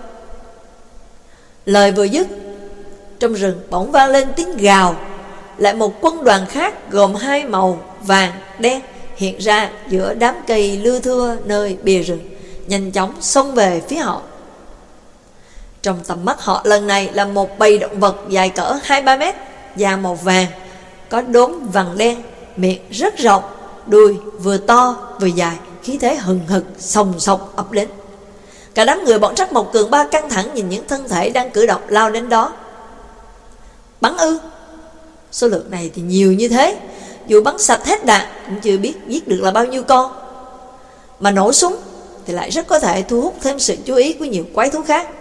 Lời vừa dứt, trong rừng bỗng vang lên tiếng gào. Lại một quân đoàn khác gồm hai màu vàng đen hiện ra giữa đám cây lưa thưa nơi bìa rừng, nhanh chóng xông về phía họ. Trong tầm mắt họ lần này là một bầy động vật dài cỡ 2-3 mét, da màu vàng, có đốm vàng đen, miệng rất rộng, đuôi vừa to vừa dài, khí thế hừng hực sòng sọc ập đến. Cả đám người bọn Trắc Mộc Cường Ba căng thẳng nhìn những thân thể đang cử động lao đến đó. Bắn ư? Số lượng này thì nhiều như thế, dù bắn sạch hết đạn cũng chưa biết giết được là bao nhiêu con. Mà nổ súng thì lại rất có thể thu hút thêm sự chú ý của nhiều quái thú khác.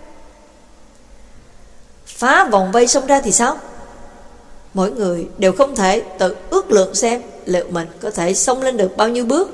Phá vòng vây xông ra thì sao? Mỗi người đều không thể tự ước lượng xem liệu mình có thể xông lên được bao nhiêu bước.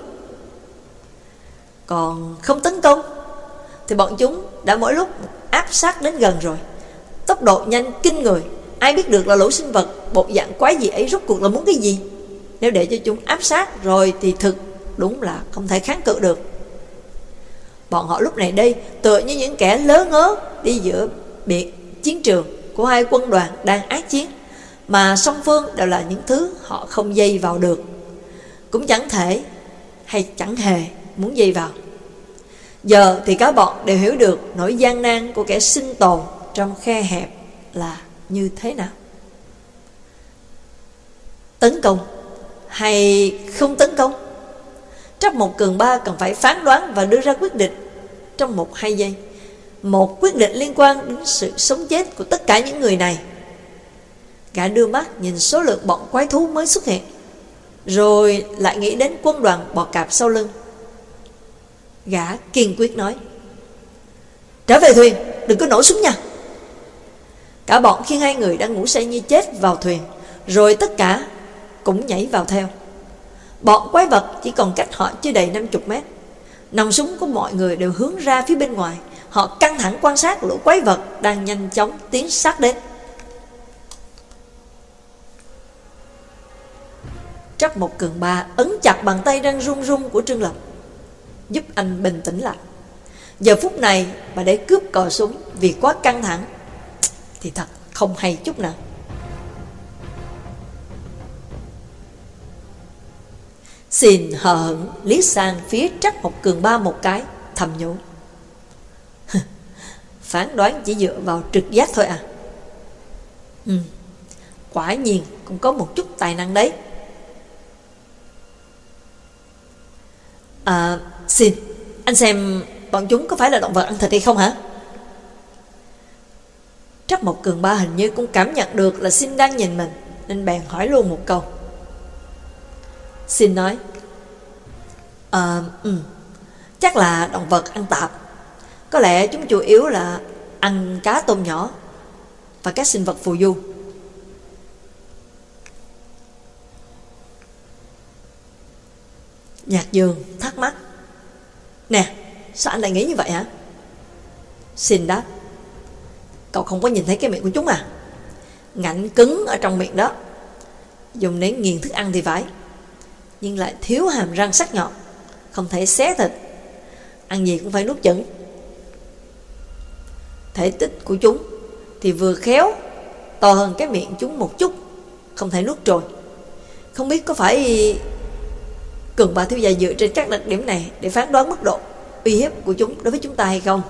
Còn không tấn công thì bọn chúng đã mỗi lúc áp sát đến gần rồi, tốc độ nhanh kinh người. Ai biết được là lũ sinh vật bộ dạng quái dị ấy rốt cuộc là muốn cái gì? Nếu để cho chúng áp sát rồi thì thực đúng là không thể kháng cự được. Bọn họ lúc này đây tựa như những kẻ lớ ngớ đi giữa biệt chiến trường của hai quân đoàn đang ác chiến, mà song phương đều là những thứ họ không dây vào được, cũng chẳng thể hay chẳng hề muốn dây vào. Giờ thì cả bọn đều hiểu được nỗi gian nan của kẻ sinh tồn trong khe hẹp là như thế nào. Tấn công hay không tấn công? Trắc Mộc Cường Ba cần phải phán đoán và đưa ra quyết định trong 1-2 giây. Một quyết định liên quan đến sự sống chết của tất cả những người này. Gã đưa mắt nhìn số lượng bọn quái thú mới xuất hiện, rồi lại nghĩ đến quân đoàn bò cạp sau lưng. Gã kiên quyết nói: trở về thuyền, đừng có nổ súng nha. Cả bọn khiêng hai người đang ngủ say như chết vào thuyền, rồi tất cả cũng nhảy vào theo. Bọn quái vật chỉ còn cách họ chưa đầy 50 mét. Nòng súng của mọi người đều hướng ra phía bên ngoài. Họ căng thẳng quan sát lũ quái vật đang nhanh chóng tiến sát đến. Trắc Mộc Cường Ba ấn chặt bàn tay đang run run của Trương Lập, giúp anh bình tĩnh lại. Giờ phút này mà để cướp cò súng vì quá căng thẳng thì thật không hay chút nào. Xin hờ hững liếc sang phía Trắc Mộc Cường Ba một cái, thầm nhủ: phán đoán chỉ dựa vào trực giác thôi à? Quả nhiên cũng có một chút tài năng đấy. Xin, anh xem bọn chúng có phải là động vật ăn thịt hay không hả? Trắc Mộc Cường Ba hình như cũng cảm nhận được là Xin đang nhìn mình, nên bèn hỏi luôn một câu. Xin nói: chắc là động vật ăn tạp. Có lẽ chúng chủ yếu là ăn cá tôm nhỏ và các sinh vật phù du. Nhạc Dương thắc mắc: nè, sao anh lại nghĩ như vậy hả? Xin đáp: cậu không có nhìn thấy cái miệng của chúng à? Ngạnh cứng ở trong miệng đó. Dùng để nghiền thức ăn thì phải, nhưng lại thiếu hàm răng sắc nhọn, không thể xé thịt. Ăn gì cũng phải nuốt chửng. Thể tích của chúng thì vừa khéo to hơn cái miệng chúng một chút, không thể nuốt trôi. Không biết có phải Cường Ba thiếu gia dựa trên các đặc điểm này để phán đoán mức độ uy hiếp của chúng đối với chúng ta hay không?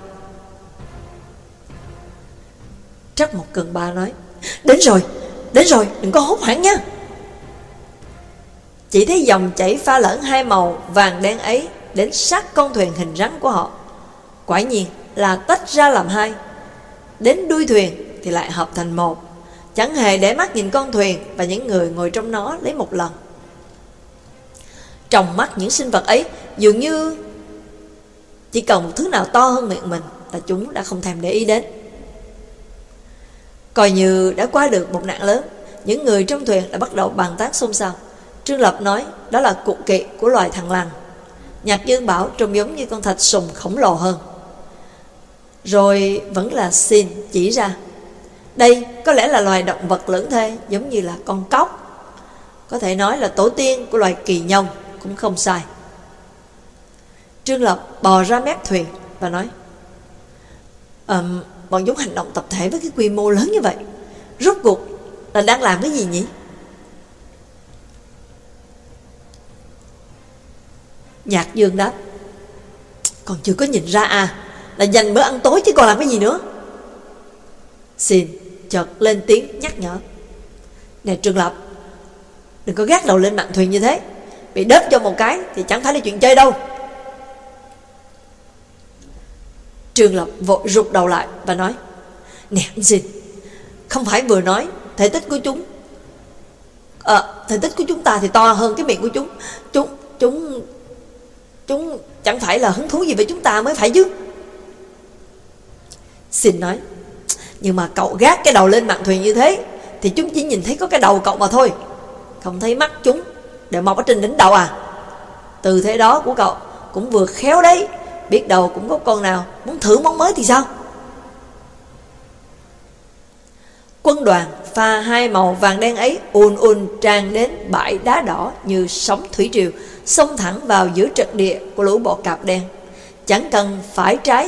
Trắc Mộc Cường Ba nói: đến rồi, đừng có hốt hoảng nha. Chỉ thấy dòng chảy pha lẫn hai màu vàng đen ấy đến sát con thuyền hình rắn của họ. Quả nhiên là tách ra làm hai. Đến đuôi thuyền thì lại hợp thành một, chẳng hề để mắt nhìn con thuyền và những người ngồi trong nó lấy một lần. Trong mắt những sinh vật ấy dường như chỉ cần một thứ nào to hơn miệng mình là chúng đã không thèm để ý đến. Coi như đã qua được một nạn lớn, những người trong thuyền đã bắt đầu bàn tán xôn xao. Trương Lập nói đó là cụ kỵ của loài thằn lằn. Nhạc Dương bảo trông giống như con thạch sùng khổng lồ hơn. Rồi vẫn là Xin chỉ ra đây có lẽ là loài động vật lưỡng thê, giống như là con cóc. Có thể nói là tổ tiên của loài kỳ nhông cũng không sai. Trương Lập bò ra mép thuyền và nói: bọn chúng hành động tập thể với cái quy mô lớn như vậy, rốt cuộc là đang làm cái gì nhỉ? Nhạc Dương đáp: còn chưa có nhìn ra à, là dành bữa ăn tối chứ còn làm cái gì nữa. Xin chợt lên tiếng nhắc nhở: nè Trương Lập, đừng có gác đầu lên mạn thuyền như thế, bị đớp cho một cái thì chẳng phải là chuyện chơi đâu. Trương Lập vội rụt đầu lại và nói: nè anh Xin, không phải vừa nói thể tích của chúng thể tích của chúng ta thì to hơn cái miệng của chúng. Chúng chẳng phải là hứng thú gì với chúng ta mới phải chứ. Xin nói: nhưng mà cậu gác cái đầu lên mạn thuyền như thế thì chúng chỉ nhìn thấy có cái đầu cậu mà thôi, không thấy mắt chúng đều mọc ở trên đỉnh đầu à? Tư thế đó của cậu cũng vừa khéo đấy, biết đâu cũng có con nào muốn thử món mới thì sao? Quân đoàn pha hai màu vàng đen ấy ùn tràn đến bãi đá đỏ như sóng thủy triều, xông thẳng vào giữa trận địa của lũ bọ cạp đen. Chẳng cần phải trái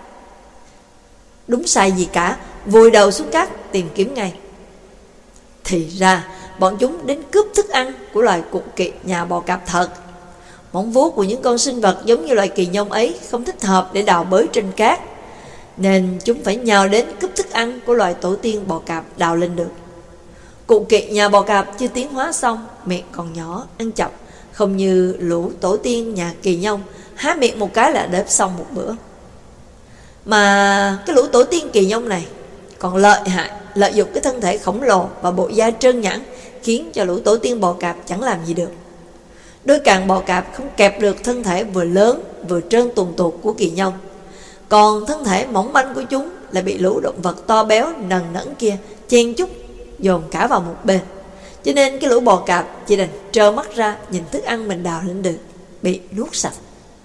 đúng sai gì cả, vùi đầu xuống cát tìm kiếm ngay. Thì ra bọn chúng đến cướp thức ăn của loài cụ kỵ nhà bò cạp thật. Móng vuốt của những con sinh vật giống như loài kỳ nhông ấy không thích hợp để đào bới trên cát, nên chúng phải nhào đến cướp thức ăn của loài tổ tiên bò cạp đào lên được. Cụ kỵ nhà bò cạp chưa tiến hóa xong, miệng còn nhỏ, ăn chậm, không như lũ tổ tiên nhà kỳ nhông há miệng một cái là đớp xong một bữa. Mà cái lũ tổ tiên kỳ nhông này còn lợi hại, lợi dụng cái thân thể khổng lồ và bộ da trơn nhẵn, khiến cho lũ tổ tiên bò cạp chẳng làm gì được. Đôi càng bò cạp không kẹp được thân thể vừa lớn vừa trơn tuồn tuột của kỳ nhông, còn thân thể mỏng manh của chúng lại bị lũ động vật to béo nần nẫn kia chen chúc dồn cả vào một bên. Cho nên cái lũ bò cạp chỉ đành trơ mắt ra nhìn thức ăn mình đào lên được bị nuốt sạch.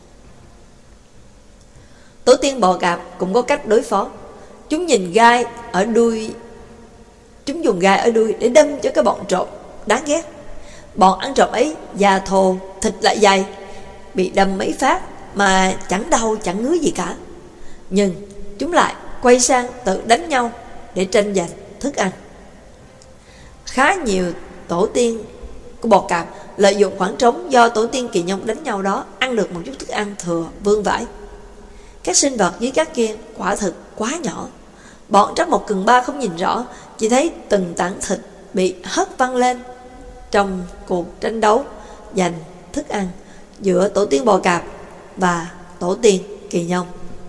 Tổ tiên bò cạp cũng có cách đối phó. Chúng dùng gai ở đuôi để đâm cho cái bọn trộm đáng ghét. Bọn ăn trộm ấy da thô, thịt lại dày, bị đâm mấy phát mà chẳng đau chẳng ngứa gì cả. Nhưng chúng lại quay sang tự đánh nhau để tranh giành thức ăn. Khá nhiều tổ tiên của bò cạp lợi dụng khoảng trống do tổ tiên Kỳ Nhông đánh nhau đó ăn được một chút thức ăn thừa vương vãi. Các sinh vật dưới cát kia quả thực quá nhỏ. Bọn Trắc Mộc Cường Ba không nhìn rõ, chỉ thấy từng tảng thịt bị hất văng lên trong cuộc tranh đấu giành thức ăn giữa tổ tiên bò cạp và tổ tiên Kỳ Nhông.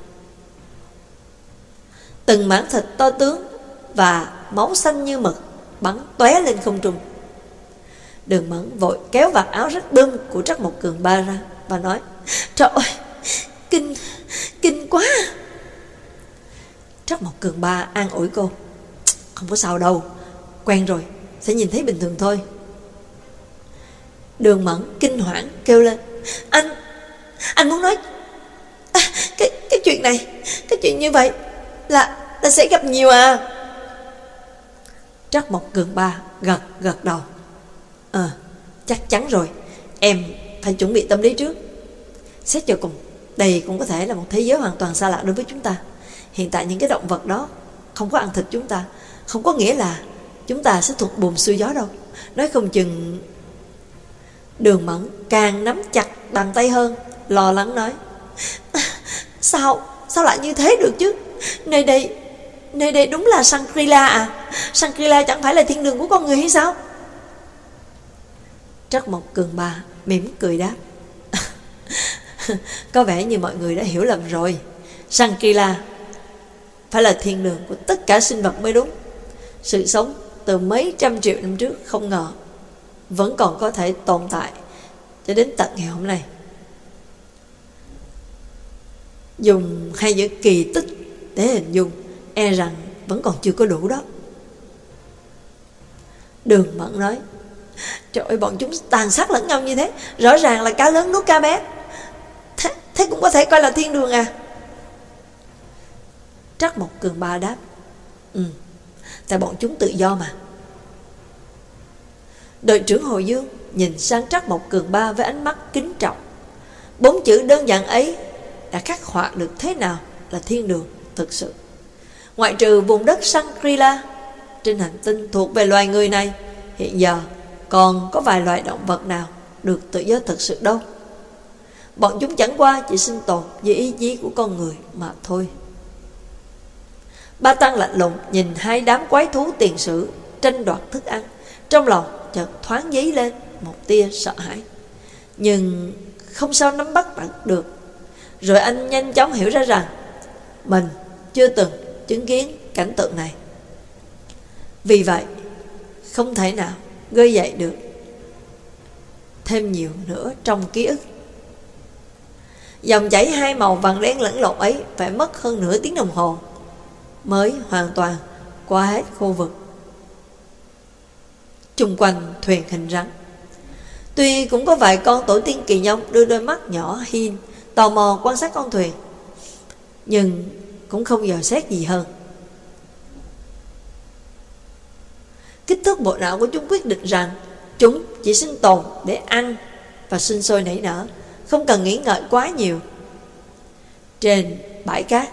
Từng mảng thịt to tướng và máu xanh như mực bắn tóe lên không trung. Đường Mẫn vội kéo vạt áo rách bươm của Trắc Mộc Cường Ba ra và nói: "Trời ơi, kinh quá." Trắc Mộc Cường Ba an ủi cô: "Không có sao đâu, quen rồi, sẽ nhìn thấy bình thường thôi." Đường Mẫn kinh hoảng kêu lên: Anh muốn nói cái chuyện này, cái chuyện như vậy là sẽ gặp nhiều à?" Trắc Mộc Cường Ba gật đầu: Chắc chắn rồi, em phải chuẩn bị tâm lý trước. Xét cho cùng, đây cũng có thể là một thế giới hoàn toàn xa lạ đối với chúng ta. Hiện tại những cái động vật đó không có ăn thịt chúng ta, không có nghĩa là chúng ta sẽ thuận buồm xuôi gió đâu. Nói không chừng... Đường Mẫn càng nắm chặt bàn tay hơn, lo lắng nói: Sao lại như thế được chứ? Nơi đây đúng là Shangri-La à? Shangri-La chẳng phải là thiên đường của con người hay sao? Trắc Mộc Cường Ba mỉm cười đáp: Có vẻ như mọi người đã hiểu lầm rồi. Shangri-La phải là thiên đường của tất cả sinh vật mới đúng. Sự sống từ mấy trăm triệu năm trước không ngờ vẫn còn có thể tồn tại cho đến tận ngày hôm nay. Dùng hai chữ kỳ tích để hình dung e rằng vẫn còn chưa có đủ đó. Đường Mẫn nói: Trời ơi, bọn chúng tàn sát lẫn nhau như thế, rõ ràng là cá lớn nuốt cá bé. Thế cũng có thể coi là thiên đường à? Trắc Mộc Cường Ba đáp: Tại bọn chúng tự do mà. Đội trưởng Hồ Dương nhìn sang Trắc Mộc Cường Ba với ánh mắt kính trọng. 4 chữ đơn giản ấy đã khắc họa được thế nào là thiên đường thực sự. Ngoại trừ vùng đất Shangri-La, trên hành tinh thuộc về loài người này, hiện giờ còn có vài loài động vật nào được tự do thực sự đâu. Bọn chúng chẳng qua chỉ sinh tồn dưới ý chí của con người mà thôi. Ba Tăng lạnh lùng nhìn hai đám quái thú tiền sử tranh đoạt thức ăn, trong lòng chợt thoáng dấy lên một tia sợ hãi, nhưng không sao nắm bắt được. Rồi anh nhanh chóng hiểu ra rằng mình chưa từng chứng kiến cảnh tượng này, vì vậy không thể nào gợi dậy được thêm nhiều nữa trong ký ức. Dòng chảy hai màu vàng đen lẫn lộn ấy phải mất hơn nửa tiếng đồng hồ mới hoàn toàn qua hết khu vực chung quanh thuyền hình rắn. Tuy cũng có vài con tổ tiên Kỳ Nhông đưa đôi mắt nhỏ hiên tò mò quan sát con thuyền, nhưng cũng không dò xét gì hơn. Kích thước bộ não của chúng quyết định rằng chúng chỉ sinh tồn để ăn và sinh sôi nảy nở, không cần nghĩ ngợi quá nhiều. Trên bãi cát,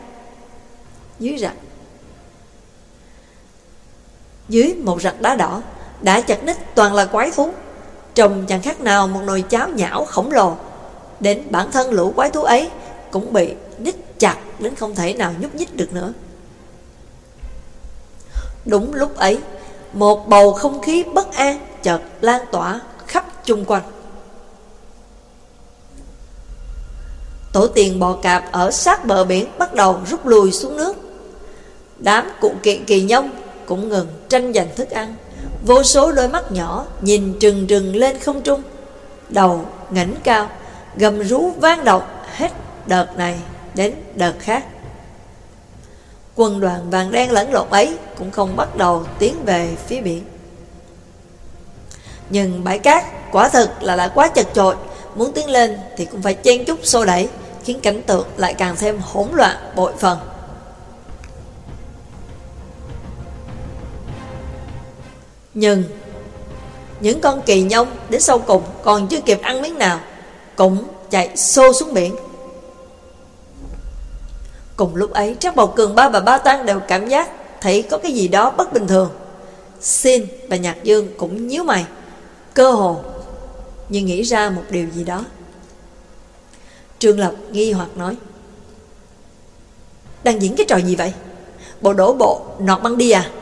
dưới một rặng đá đỏ đã chật ních toàn là quái thú, trông chẳng khác nào một nồi cháo nhão khổng lồ. Đến bản thân lũ quái thú ấy cũng bị ních chặt đến không thể nào nhúc nhích được nữa. Đúng lúc ấy, một bầu không khí bất an chợt lan tỏa khắp chung quanh. Tổ tiên bò cạp ở sát bờ biển bắt đầu rút lui xuống nước. Đám cụ kiện Kỳ Nhông cũng ngừng tranh giành thức ăn. Vô số đôi mắt nhỏ nhìn trừng trừng lên không trung, đầu ngẩng cao, gầm rú vang động hết đợt này đến đợt khác. Quân đoàn vàng đen lẫn lộn ấy cũng không bắt đầu tiến về phía biển. Nhưng bãi cát quả thực là đã quá chật chội, muốn tiến lên thì cũng phải chen chúc xô đẩy, khiến cảnh tượng lại càng thêm hỗn loạn bội phần. Nhưng Những con kỳ nhông đến sau cùng còn chưa kịp ăn miếng nào cũng chạy xô xuống biển. Cùng lúc ấy, Trác Mộc Cường Ba và Ba Tăng đều cảm giác thấy có cái gì đó bất bình thường. Xin và Nhạc Dương cũng nhíu mày, cơ hồ như nghĩ ra một điều gì đó. Trương Lập nghi hoặc nói: đang diễn cái trò gì vậy? Bộ đổ bộ nọt băng đi à?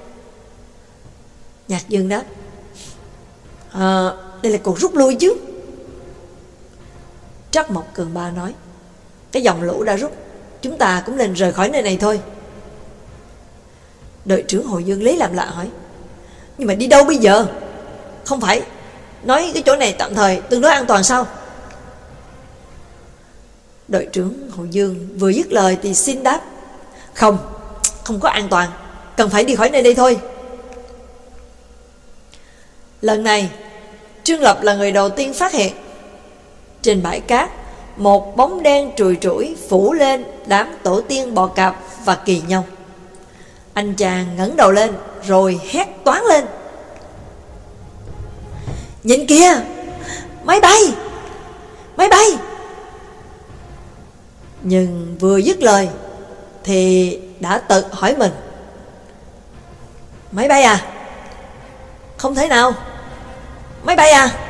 Nhạc Dương đáp: đây là cuộc rút lui chứ. Trác Mộc Cường Ba nói: cái dòng lũ đã rút, chúng ta cũng nên rời khỏi nơi này thôi. Đội trưởng Hồ Dương lấy làm lạ hỏi: nhưng mà đi đâu bây giờ? Không phải nói cái chỗ này tạm thời tương đối an toàn sao? Đội trưởng Hồ Dương vừa dứt lời thì xin đáp: không có an toàn, cần phải đi khỏi nơi đây thôi. Lần này Trương Lập là người đầu tiên phát hiện. Trên bãi cát, một bóng đen trùi trũi phủ lên đám tổ tiên bò cạp và kỳ nhông. Anh chàng ngẩng đầu lên rồi hét toáng lên: nhìn kìa, máy bay, máy bay! Nhưng vừa dứt lời thì đã tự hỏi mình: máy bay à? Không thể nào, máy bay à?